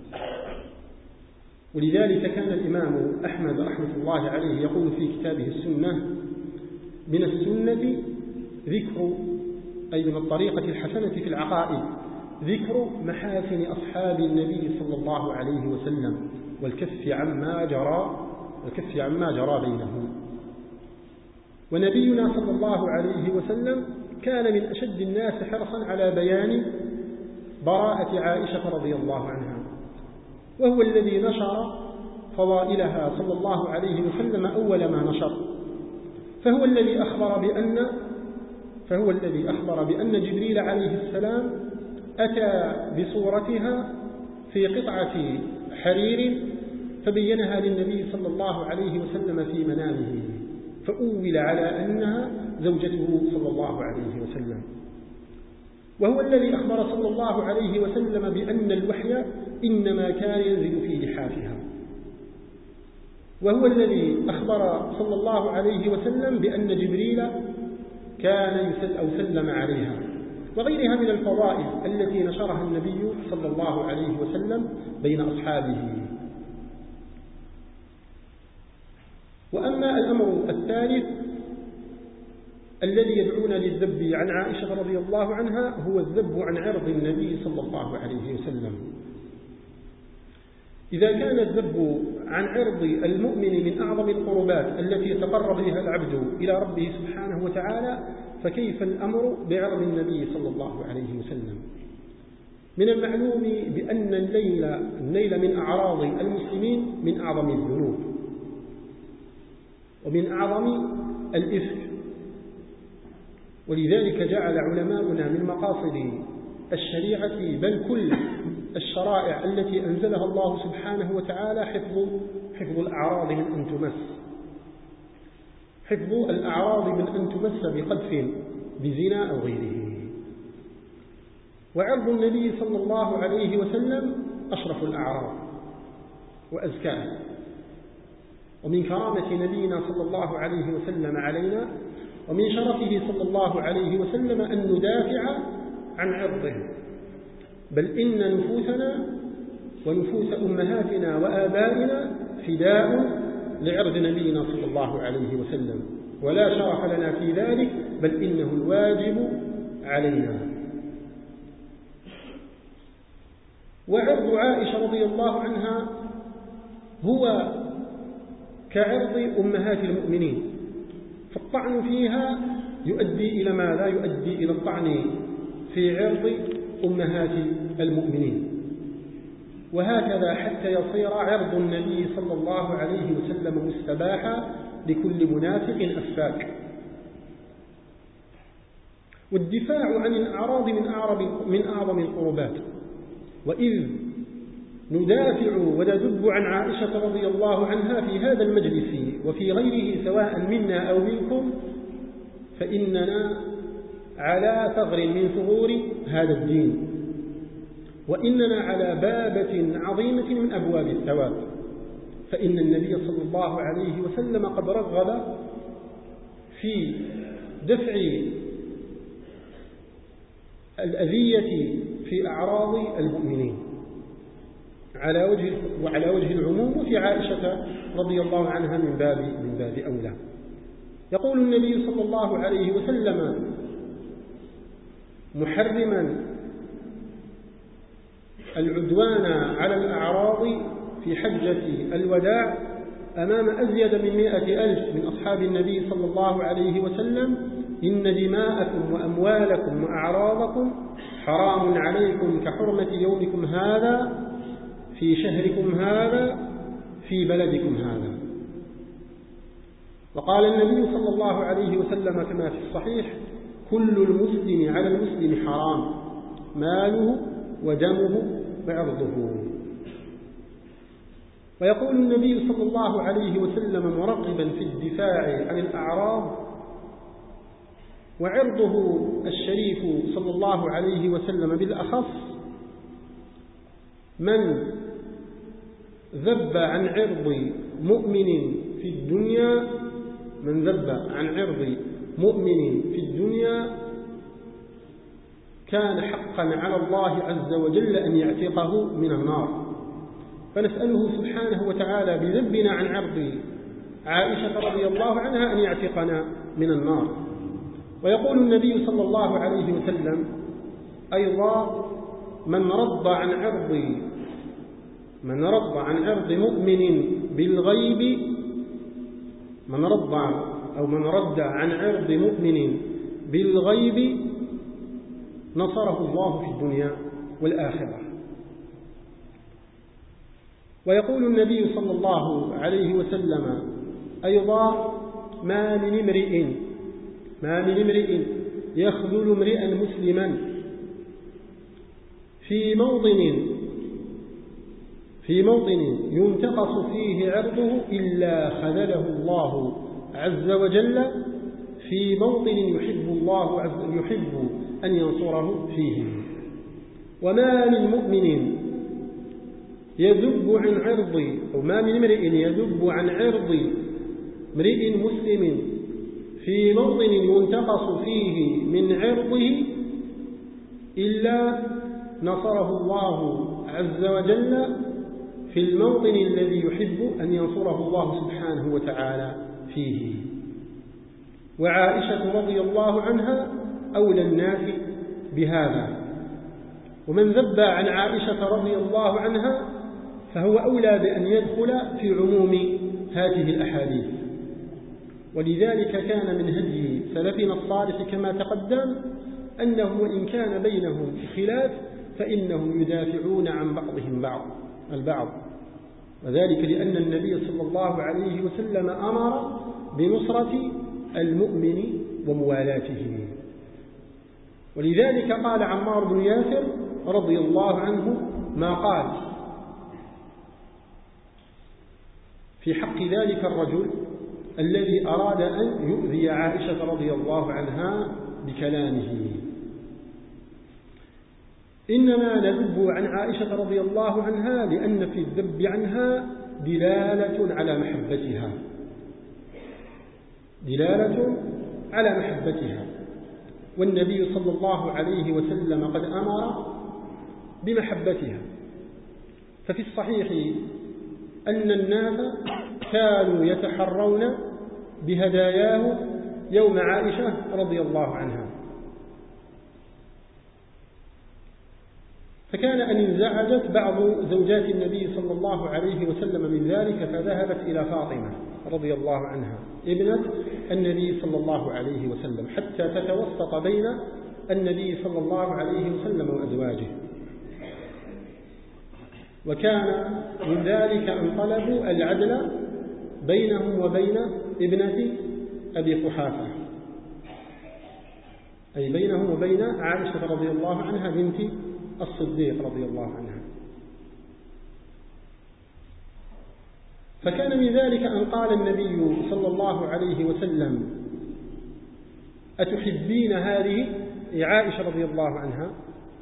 ولذلك كان الإمام أحمد رحمة الله عليه يقول في كتابه السنة: من السنة ذكر، أي من الطريقة الحسنة في العقائد، ذكر محاسن أصحاب النبي صلى الله عليه وسلم والكف عما جرى بينهم. ونبينا صلى الله عليه وسلم كان من أشد الناس حرصا على بيان براءة عائشة رضي الله عنها، وهو الذي نشر فضائلها صلى الله عليه وسلم أول ما نشر، فهو الذي أخبر بأن جبريل عليه السلام أتى بصورتها في قطعة حرير فبينها للنبي صلى الله عليه وسلم في منامه، فأول على أنها زوجته صلى الله عليه وسلم. وهو الذي أخبر صلى الله عليه وسلم بأن الوحي إنما كان ينزل في لحافها، وهو الذي أخبر صلى الله عليه وسلم بأن جبريل كان سلم عليها، وغيرها من الفضائل التي نشرها النبي صلى الله عليه وسلم بين أصحابه. وأما الأمر الثالث الذي يدعون للذب عن عائشة رضي الله عنها هو الذب عن عرض النبي صلى الله عليه وسلم. إذا كان الذب عن عرض المؤمن من أعظم القربات التي يتقرب بها العبد إلى ربه سبحانه وتعالى، فكيف الأمر بعرض النبي صلى الله عليه وسلم؟ من المعلوم بأن النيل من أعراض المسلمين من أعظم الذنوب ومن أعظم الإثم، ولذلك جعل علماؤنا من مقاصد الشريعة بل كل الشرائع التي أنزلها الله سبحانه وتعالى حفظ الأعراض من أن تمس، حفظ الأعراض من أن تمس بقذف بزنا أو غيره. وعرض النبي صلى الله عليه وسلم أشرف الأعراض وأزكاها، ومن كرامة نبينا صلى الله عليه وسلم علينا ومن شرفه صلى الله عليه وسلم أن ندافع عن عرضه، بل إن نفوسنا ونفوس أمهاتنا وآبائنا فداء لعرض نبينا صلى الله عليه وسلم، ولا شرف لنا في ذلك، بل إنه الواجب علينا. وعرض عائشة رضي الله عنها هو كعرض أمهات المؤمنين، فالطعن فيها يؤدي إلى ماذا؟ يؤدي إلى الطعن في عرض أمهات المؤمنين، وهكذا حتى يصير عرض النبي صلى الله عليه وسلم مستباحا لكل منافق أفاك. والدفاع عن الأعراض من أعظم القربات، وإذ ندافع وندب عن عائشة رضي الله عنها في هذا المجلس وفي غيره سواء منا أو منكم، فإننا على ثغر من ثغور هذا الدين، وإننا على بابة عظيمة من أبواب الثواب، فإن النبي صلى الله عليه وسلم قد رغب في دفع الأذية في أعراض المؤمنين وعلى وجه العموم، وفي عائشة رضي الله عنها من باب أولى. يقول النبي صلى الله عليه وسلم محرما العدوان على الأعراض في حجة الوداع أمام أزيد من 100,000 من أصحاب النبي صلى الله عليه وسلم: إن دماءكم وأموالكم وأعراضكم حرام عليكم كحرمة يومكم هذا في شهركم هذا في بلدكم هذا. وقال النبي صلى الله عليه وسلم كما في الصحيح: كل المسلم على المسلم حرام، ماله ودمه وعرضه. ويقول النبي صلى الله عليه وسلم مرغبا في الدفاع عن الأعراض: وعرضه الشريف صلى الله عليه وسلم بالأخص من ذب عن عرض مؤمن في الدنيا، من ذب عن عرض مؤمن في الدنيا كان حقا على الله عز وجل أن يعتقه من النار. فنسأله سبحانه وتعالى بذبنا عن عرض عائشة رضي الله عنها أن يعتقنا من النار. ويقول النبي صلى الله عليه وسلم أيضا: من رد عن عرض مؤمن بالغيب، من رد عن عرض مؤمن بالغيب نصره الله في الدنيا والآخرة. ويقول النبي صلى الله عليه وسلم أيضا: ما من امرئ يخذل امرئا مسلما في موطن ينتقص فيه عرضه إلا خذله الله عز وجل في موطن يحب أن ينصره فيه. وما من مؤمن يذب عن عرض، أو ما من امرئ يذب عن عرض امرئ مسلم في موطن ينتقص فيه من عرضه إلا نصره الله عز وجل في الموطن الذي يحب أن ينصره الله سبحانه وتعالى فيه. وعائشة رضي الله عنها أولى الناس بهذا، ومن ذب عن عائشة رضي الله عنها فهو أولى بأن يدخل في عموم هذه الأحاديث. ولذلك كان من هدي سلفنا الصالح كما تقدم أنه وإن كان بينهم خلاف فإنهم يدافعون عن بعضهم البعض، وذلك لأن النبي صلى الله عليه وسلم أمر بنصرة المؤمن وموالاته. ولذلك قال عمار بن ياسر رضي الله عنه ما قال في حق ذلك الرجل الذي أراد أن يؤذي عائشة رضي الله عنها بكلامه: إننا نذب عن عائشة رضي الله عنها لأن في الذب عنها دلالة على محبتها، والنبي صلى الله عليه وسلم قد أمر بمحبتها. ففي الصحيح أن الناس كانوا يتحرون بهداياه يوم عائشة رضي الله عنها، فكان أن انزعجت بعض زوجات النبي صلى الله عليه وسلم من ذلك فذهبت إلى فاطمة رضي الله عنها ابنة النبي صلى الله عليه وسلم حتى تتوسط بين النبي صلى الله عليه وسلم وأزواجه. وكان من ذلك أن طلبوا العدل بينهم وبين ابنة أبي قحافة، أي بينهم وبين عائشة رضي الله عنها بنت الصديق رضي الله عنها. فكان من ذلك أن قال النبي صلى الله عليه وسلم: أتحبين هذه عائشة رضي الله عنها؟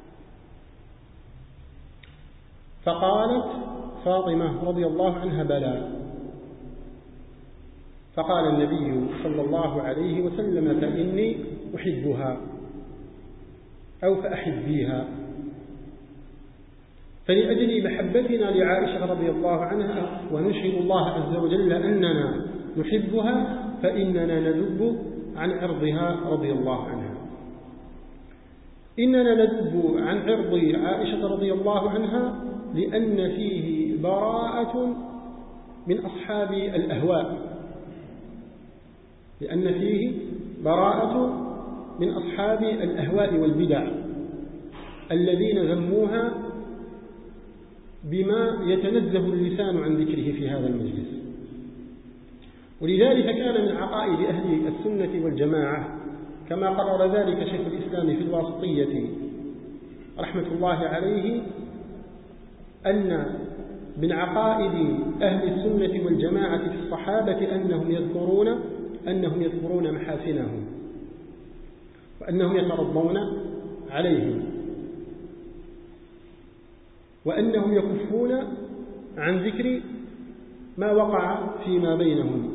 فقالت فاطمة رضي الله عنها: بلى. فقال النبي صلى الله عليه وسلم: فإني أحبها أو فأحبيها. فلأجل محبتنا لعائشة رضي الله عنها ونشهد الله عز وجل أننا نحبها فإننا نذب عن عرضها رضي الله عنها. إننا نذب عن عرض عائشة رضي الله عنها لأن فيه براءة من أصحاب الأهواء، من أصحاب الأهواء والبدع الذين ذموها بما يتنزه اللسان عن ذكره في هذا المجلس. ولذلك كان من عقائد أهل السنة والجماعة كما قرر ذلك شيخ الإسلام في الواسطية رحمة الله عليه أن من عقائد أهل السنة والجماعة في الصحابة أنهم يذكرون محاسنهم وأنهم يترضون عليهم وأنهم يكفون عن ذكر ما وقع فيما بينهم،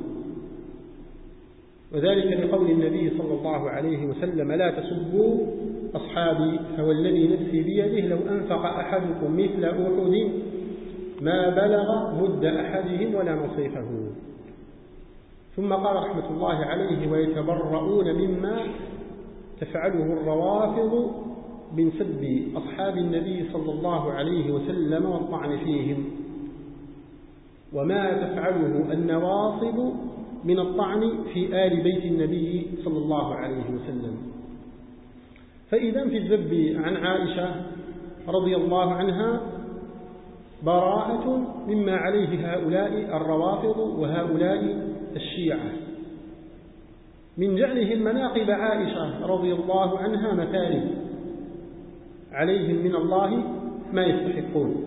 وذلك لقول النبي صلى الله عليه وسلم: لا تسبوا أصحابي فوالذي نفسي بيده لو أنفق أحدكم مثل أحد ما بلغ مد أحدهم ولا نصيفه. ثم قال رحمة الله عليه: ويتبرؤون مما تفعله الروافض من سب أصحاب النبي صلى الله عليه وسلم والطعن فيهم، وما تفعله النواصب من الطعن في آل بيت النبي صلى الله عليه وسلم. فإذا في الذب عن عائشة رضي الله عنها براءة مما عليه هؤلاء الروافض وهؤلاء الشيعة من جعلهم مناقب عائشة رضي الله عنها مثالب عليهم من الله ما يستحقون.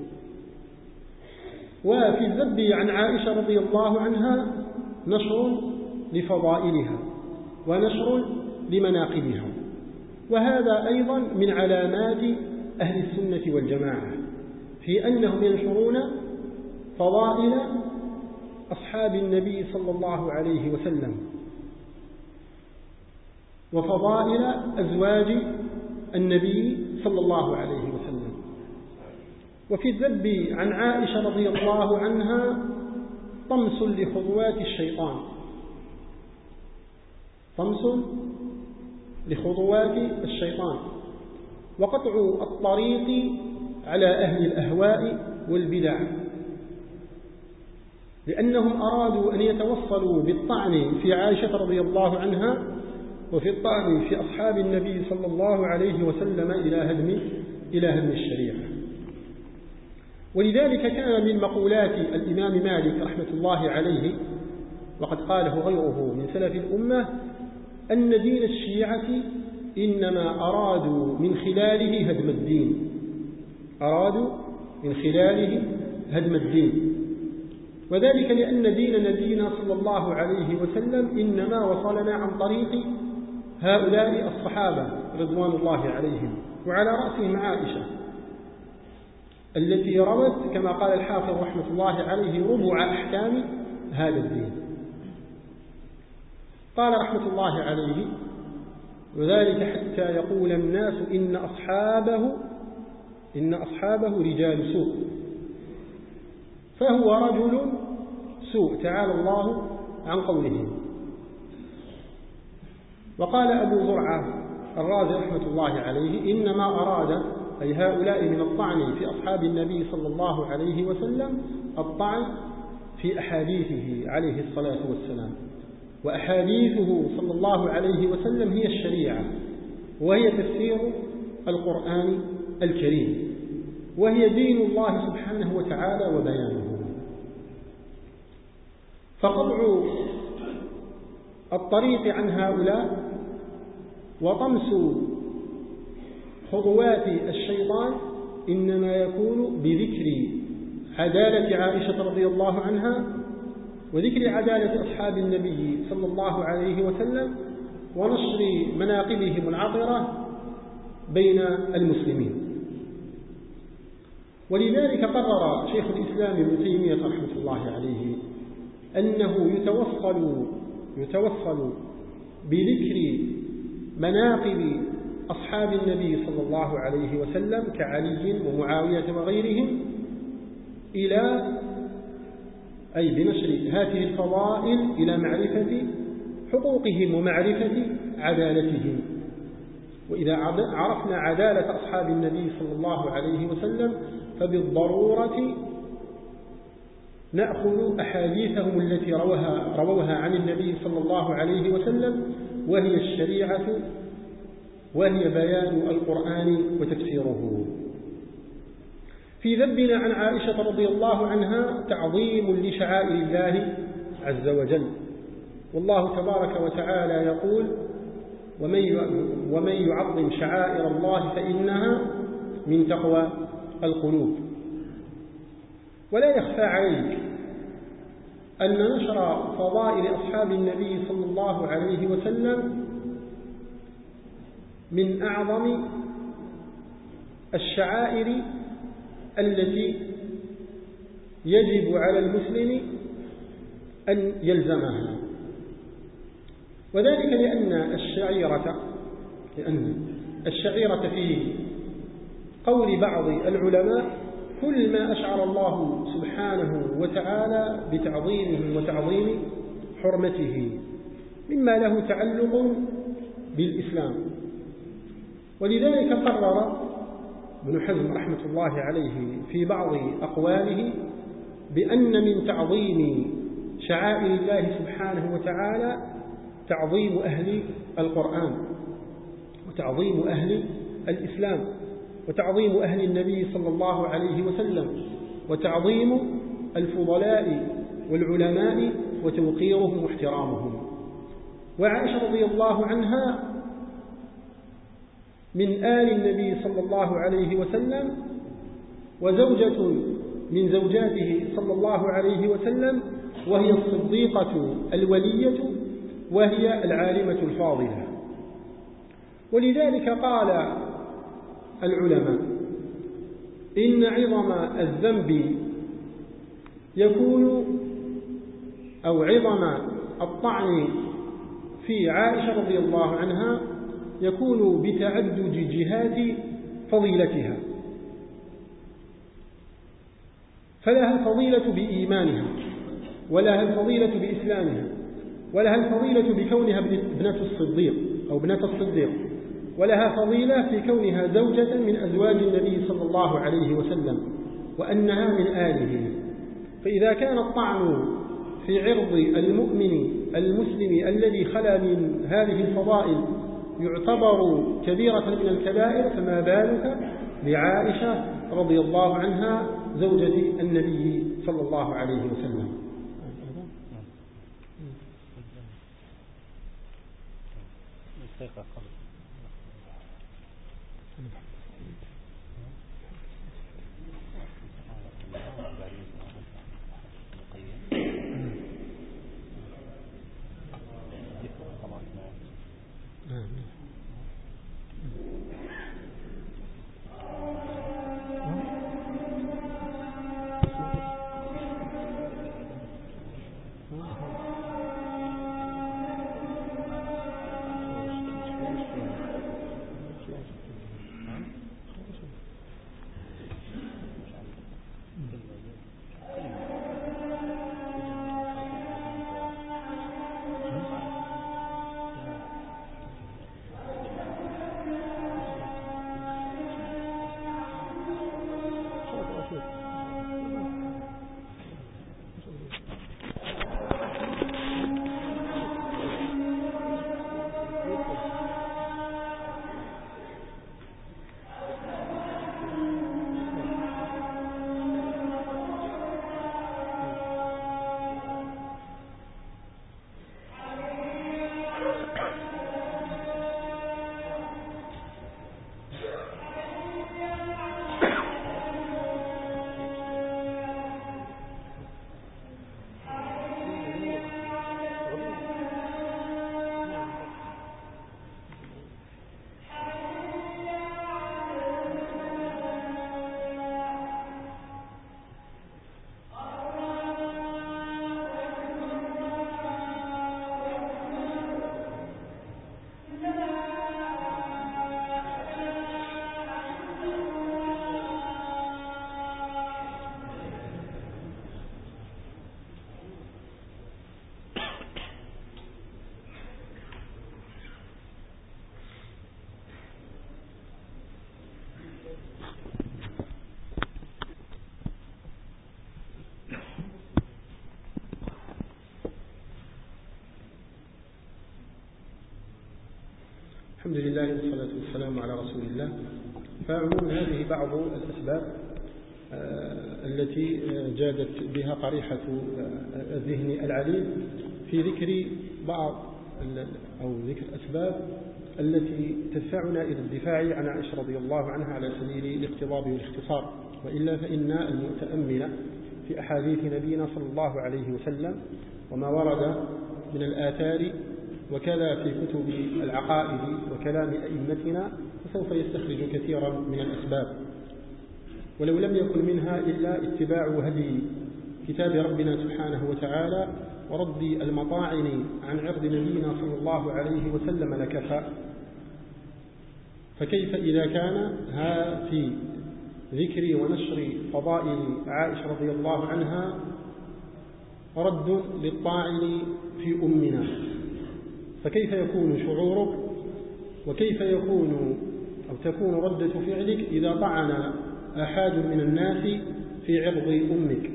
وفي الذب عن عائشة رضي الله عنها نشر لفضائلها ونشر لمناقبها، وهذا أيضا من علامات أهل السنة والجماعة في أنهم ينشرون فضائل أصحاب النبي صلى الله عليه وسلم وفضائل أزواج النبي صلى الله عليه وسلم. وفي الذب عن عائشة رضي الله عنها طمس لخطوات الشيطان، طمس لخطوات الشيطان وقطع الطريق على أهل الأهواء والبدع، لأنهم أرادوا أن يتوصلوا بالطعن في عائشة رضي الله عنها وفي الطعن في أصحاب النبي صلى الله عليه وسلم إلى هدم الشريعة. ولذلك كان من مقولات الإمام مالك رحمة الله عليه، وقد قاله غيره من سلف الأمة، أن دين الشيعة إنما أرادوا من خلاله هدم الدين، أرادوا من خلاله هدم الدين، وذلك لأن دين نبينا صلى الله عليه وسلم إنما وصلنا عن طريق هؤلاء الصحابة رضوان الله عليهم، وعلى رأسهم عائشة التي روت كما قال الحافظ رحمة الله عليه ربع أحكام هذا الدين. قال رحمة الله عليه: وذلك حتى يقول الناس إن أصحابه رجال سوء، فهو رجل سوء تعالى الله عن قوله. وقال أبو زرعة الرازي رحمة الله عليه: إنما أراد أي هؤلاء من الطعن في أصحاب النبي صلى الله عليه وسلم الطعن في أحاديثه عليه الصلاة والسلام، وأحاديثه صلى الله عليه وسلم هي الشريعة، وهي تفسير القرآن الكريم، وهي دين الله سبحانه وتعالى وبيانه. فقطع الطريق عن هؤلاء وطمس خطوات الشيطان إنما يكون بذكر عدالة عائشة رضي الله عنها وذكر عدالة أصحاب النبي صلى الله عليه وسلم ونشر مناقبهم العطرة بين المسلمين. ولذلك قرر شيخ الإسلام ابن تيمية رحمة الله عليه أنه يتوصل بذكر مناقب أصحاب النبي صلى الله عليه وسلم كعلي ومعاوية وغيرهم أي بنشر هذه الفضائل إلى معرفة حقوقهم ومعرفة عدالتهم. وإذا عرفنا عدالة أصحاب النبي صلى الله عليه وسلم فبالضرورة نأخذ أحاديثهم التي رووها عن النبي صلى الله عليه وسلم، وهي الشريعة وهي بيان القرآن وتفسيره. في ذبنا عن عائشة رضي الله عنها تعظيم لشعائر الله عز وجل، والله تبارك وتعالى يقول: ومن يعظم شعائر الله فإنها من تقوى القلوب. ولا يخفى عليك أن نشر فضائل أصحاب النبي صلى الله عليه وسلم من أعظم الشعائر التي يجب على المسلم أن يلزمها، وذلك لأن الشعيرة في قول بعض العلماء كل ما أشعر الله سبحانه وتعالى بتعظيمه وتعظيم حرمته مما له تعلق بالإسلام. ولذلك قرر ابن حزم رحمة الله عليه في بعض أقواله بأن من تعظيم شعائر الله سبحانه وتعالى تعظيم أهل القرآن، وتعظيم أهل الإسلام، وتعظيم أهل النبي صلى الله عليه وسلم، وتعظيم الفضلاء والعلماء وتوقيرهم واحترامهم. وعائشة رضي الله عنها من آل النبي صلى الله عليه وسلم، وزوجة من زوجاته صلى الله عليه وسلم، وهي الصديقة الولية، وهي العالمة الفاضلة. ولذلك قال العلماء إن عظم الذنب يكون أو عظم الطعن في عائشة رضي الله عنها يكون بتعدد جهات فضيلتها، فلها الفضيلة بإيمانها، ولها الفضيلة بإسلامها، ولها الفضيلة بكونها ابنة الصديق أو ابنة الصديق، ولها فضيلة في كونها زوجة من أزواج النبي صلى الله عليه وسلم، وأنها من آله. فإذا كان الطعن في عرض المؤمن المسلم الذي خلا من هذه الفضائل يعتبر كبيرة من الكبائر، فما بالك بعائشة رضي الله عنها زوجة النبي صلى الله عليه وسلم. الحمد لله والصلاة والسلام على رسول الله. فعموما هذه بعض الأسباب التي جادت بها قريحة الذهن العليم في ذكر بعض أو ذكر الأسباب التي تدفعنا إلى الدفاع عن عائشة رضي الله عنها على سبيل الاقتضاب والاختصار، وإلا فإن المتأمل في أحاديث نبينا صلى الله عليه وسلم وما ورد من الآثار وكذا في كتب العقائد وكلام أئمتنا فسوف يستخرج كثيرا من الأسباب، ولو لم يكن منها إلا اتباع هدي كتاب ربنا سبحانه وتعالى ورد المطاعن عن عرض نبينا صلى الله عليه وسلم لكفى. فكيف إذا كان في ذكر ونشر فضائل عائشة رضي الله عنها رد للطاعن في أمنا، فكيف يكون شعورك وكيف يكون أو تكون ردة فعلك إذا طعن أحد من الناس في عرض أمك؟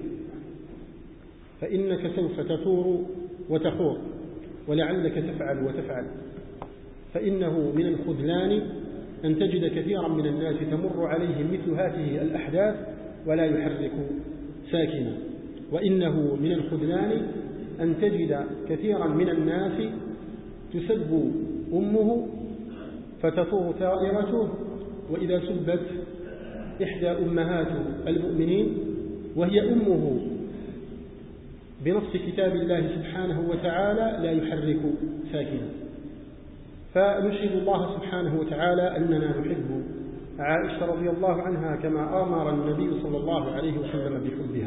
فإنك سوف تثور وتخور ولعلك تفعل وتفعل، فإنه من الخذلان أن تجد كثيرا من الناس تمر عليهم مثل هذه الأحداث ولا يحرك ساكنا، وإنه من الخذلان أن تجد كثيرا من الناس تسب أمه فتثور ثائرته، وإذا سبت إحدى أمهات المؤمنين وهي أمه بنص كتاب الله سبحانه وتعالى لا يحرك ساكنا. فنشهد الله سبحانه وتعالى أننا نحب عائشة رضي الله عنها كما أمر النبي صلى الله عليه وسلم بحبها.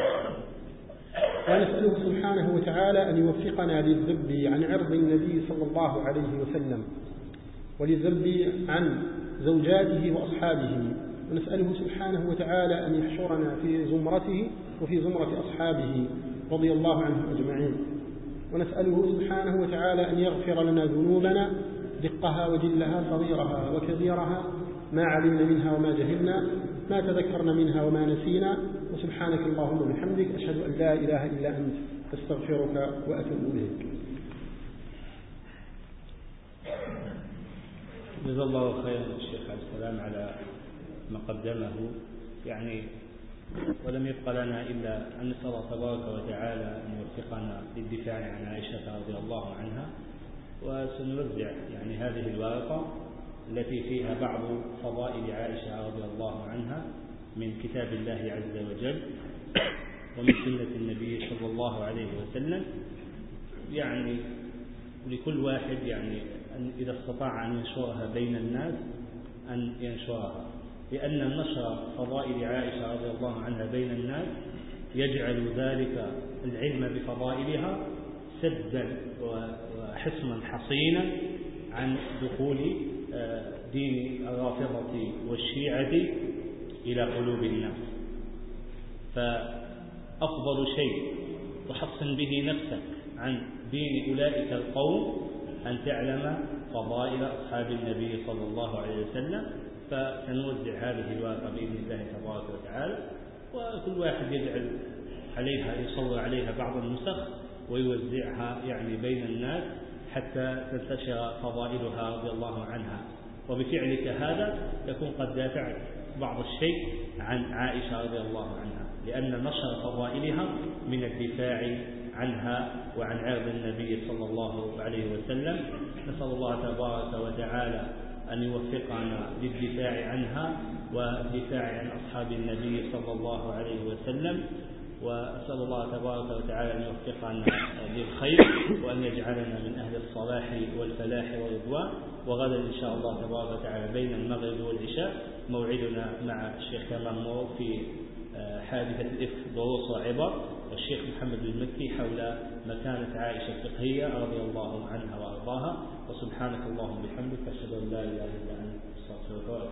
ونسأله سبحانه وتعالى أن يوفقنا للذب عن عرض النبي صلى الله عليه وسلم وللذب عن زوجاته وأصحابه، ونسأله سبحانه وتعالى أن يحشرنا في زمرته وفي زمرة أصحابه رضي الله عنهم أجمعين، ونسأله سبحانه وتعالى أن يغفر لنا ذنوبنا دقها وجلها صغيرها وكبيرها، ما علمنا منها وما جهلنا، ما تذكرنا منها وما نسينا. وسبحانك اللهم وبحمدك أشهد أن لا إله إلا أنت أستغفرك وأتوب إليك. جزا الله خيرا الشيخ عبد السلام على ما قدمه، يعني ولم يبق لنا إلا أن نسأل الله تبارك وتعالى أن يوفقنا للدفاع عن عائشة رضي الله عنها. وسنوزع يعني هذه الورقة التي فيها بعض فضائل عائشة رضي الله عنها من كتاب الله عز وجل ومن سنة النبي صلى الله عليه وسلم، يعني لكل واحد يعني أن إذا استطاع أن ينشرها بين الناس أن ينشرها، لأن نشر فضائل عائشة رضي الله عنها بين الناس يجعل ذلك العلم بفضائلها سدا وحصنا حصينا عن دخول دين الرافضة والشيعة إلى قلوب الناس. فأفضل شيء تحصن به نفسك عن دين أولئك القوم أن تعلم فضائل أصحاب النبي صلى الله عليه وسلم. فسنوزع هذه الورقة بإذن الله تبارك وتعالى، وكل واحد يجعل عليها يصور عليها بعض النسخ ويوزعها يعني بين الناس حتى تنتشر فضائلها رضي الله عنها. وبفعلك هذا تكون قد دافعت بعض الشيء عن عائشة رضي الله عنها، لأن نشر فضائلها من الدفاع عنها وعن عرض النبي صلى الله عليه وسلم. نسأل الله تبارك وتعالى أن يوفقنا للدفاع عنها والدفاع عن أصحاب النبي صلى الله عليه وسلم، وأسأل الله تبارك وتعالى أن يوفقنا للخير وأن يجعلنا من أهل الصلاح والفلاح والرضوان. وغدا إن شاء الله تبارك وتعالى بين المغرب والعشاء موعدنا مع الشيخ كمال مور في حادثة الإفك دروس وعبر، والشيخ محمد المكي حول مكانة عائشة الفقهية رضي الله عنها وأرضاها. وسبحانك اللهم وبحمدك أشهد أن لا إله إلا أنت أستغفرك.